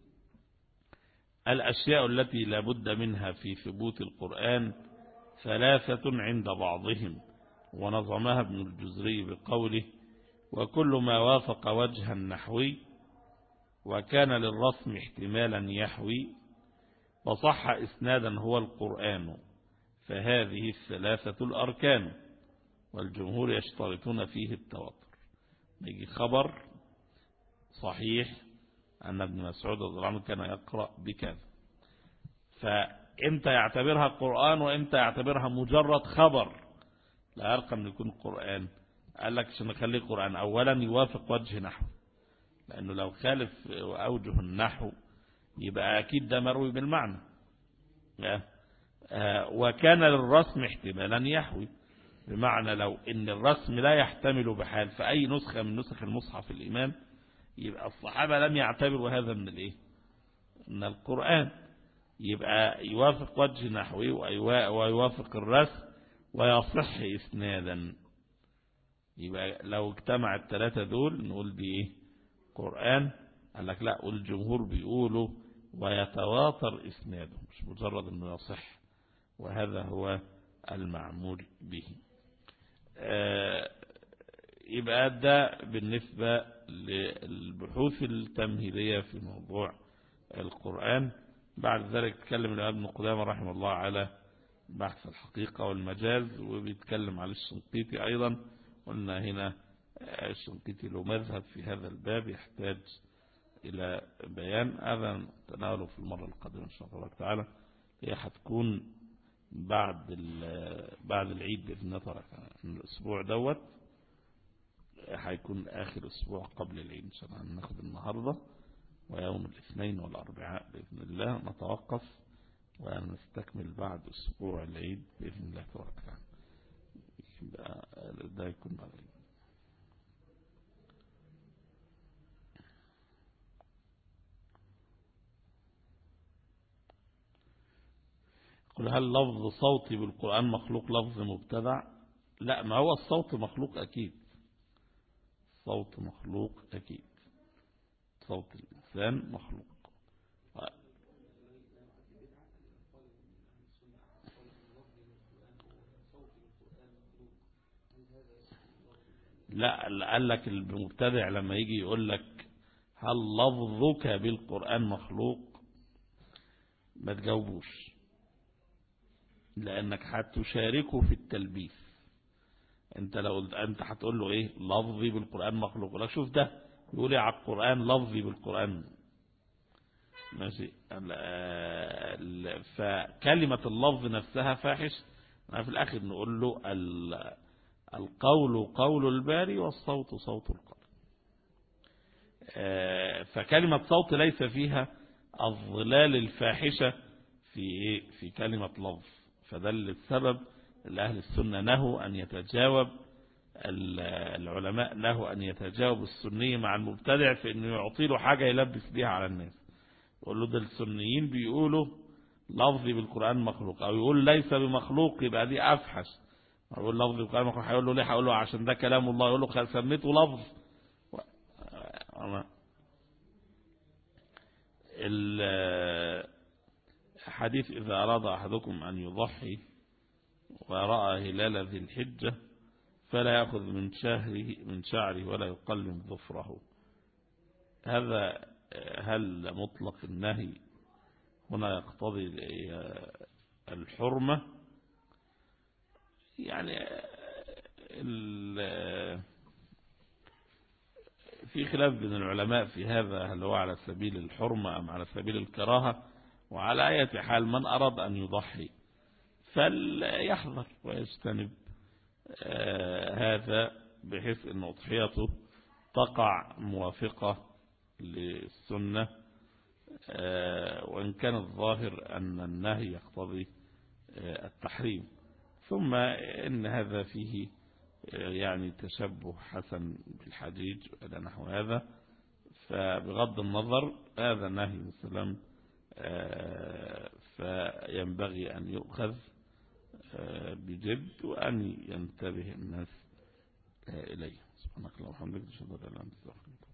الأشياء التي لا بد منها في ثبوت القرآن ثلاثة عند بعضهم، ونظمها ابن الجزري بقوله وكل ما وافق وجها نحوي وكان للرسم احتمالا يحوي وصح إسنادا هو القرآن، فهذه الثلاثة الأركان، والجمهور يشترطون فيه التواتر. يجي خبر صحيح أن ابن مسعود رضي الله عنه كان يقرأ بكذا، فإمتى يعتبرها قرآن وإمتى يعتبرها مجرد خبر لا يرقى أن يكون قرآن؟ قال لك عشان نخليه قرآن أولا يوافق وجه نحو، لأنه لو خالف أوجه النحو يبقى أكيد ده مروي بالمعنى. وكان للرسم احتمالا يحوي، بمعنى لو ان الرسم لا يحتمل بحال في أي نسخة من نسخ المصحف الإمام يبقى الصحابة لم يعتبروا هذا من الايه من القرآن، يبقى يوافق وجه نحوي ويوافق الرسم ويصح إسنادا. يبقى لو اجتمع الثلاثة دول نقول دي ايه قرآن. قال لك لا، والجمهور بيقولوا ويتواتر إسناده مش مجرد انه يصح، وهذا هو المعمول به. يبقى ده بالنسبة للبحوث التمهيدية في موضوع القرآن. بعد ذلك تكلم الإمام ابن قدامة رحمه الله على بحث الحقيقة والمجاز، وبيتكلم على الشنقيطي أيضا. قلنا هنا الشنقيطي له مذهب في هذا الباب يحتاج إلى بيان، هذا تناوله في المرة القادمة إن شاء الله تعالى. هي هتكون بعد بعد العيد بإذن الله تعالى. الأسبوع دوت هيكون آخر أسبوع قبل العيد إن شاء الله. ناخد النهاردة ويوم الاثنين والأربعاء بإذن الله نتوقف ونستكمل بعد أسبوع العيد بإذن الله تعالى. ده يكون بعد العيد. قل هل لفظ صوتي بالقرآن مخلوق لفظ مبتدع؟ لا، ما هو الصوت مخلوق أكيد، صوت مخلوق أكيد، صوت الإنسان مخلوق. لا، قال لك المبتدع لما يجي يقول لك هل لفظك بالقرآن مخلوق، ما تجاوبوش، لأنك هتشاركه في التلبيس. انت لو انت هتقول له ايه لفظي بالقرآن مخلوق، لا شوف ده يقول على القرآن لفظي بالقرآن ماشي. فكلمة اللفظ نفسها فاحش. في الآخر نقول له القول قول الباري والصوت صوت القارئ. فكلمة صوت ليس فيها الظلال الفاحشة في في كلمة لفظ. فده السبب لأهل السنة نهوا أن يتجاوب العلماء نهوا أن يتجاوب السني مع المبتدع في أنه يعطي له حاجة يلبس بيها على الناس. يقول له ده السنيين بيقولوا لفظي بالقرآن مخلوق، أو يقول ليس بمخلوق، يبقى دي أفحش. يقول لفظي بالقرآن مخلوق، هيقول له ليه؟ هيقول له عشان ده كلام الله. يقول له سميته لفظ. الحديث إذا أراد أحدكم أن يضحي ورأى هلال ذي الحجة فلا يأخذ من شهره من شعره ولا يقلم ظفره. هذا هل مطلق النهي هنا يقتضي الحرمة؟ يعني في خلاف بين العلماء في هذا، هل هو على سبيل الحرمة أم على سبيل الكراهة. وعلى أي حال من أراد أن يضحي فليحذر ويجتنب هذا، بحيث أن أضحيته تقع موافقة للسنة، وإن كان الظاهر أن النهي يقتضي التحريم. ثم إن هذا فيه يعني تشبه حسن بالحجيج إلى نحو هذا. فبغض النظر هذا نهي مثلا فينبغي أن يؤخذ بجد وأن ينتبه الناس إليه. سبحانك اللهم وبحمدك، أشهد أن لا إله إلا أنت، أستغفرك.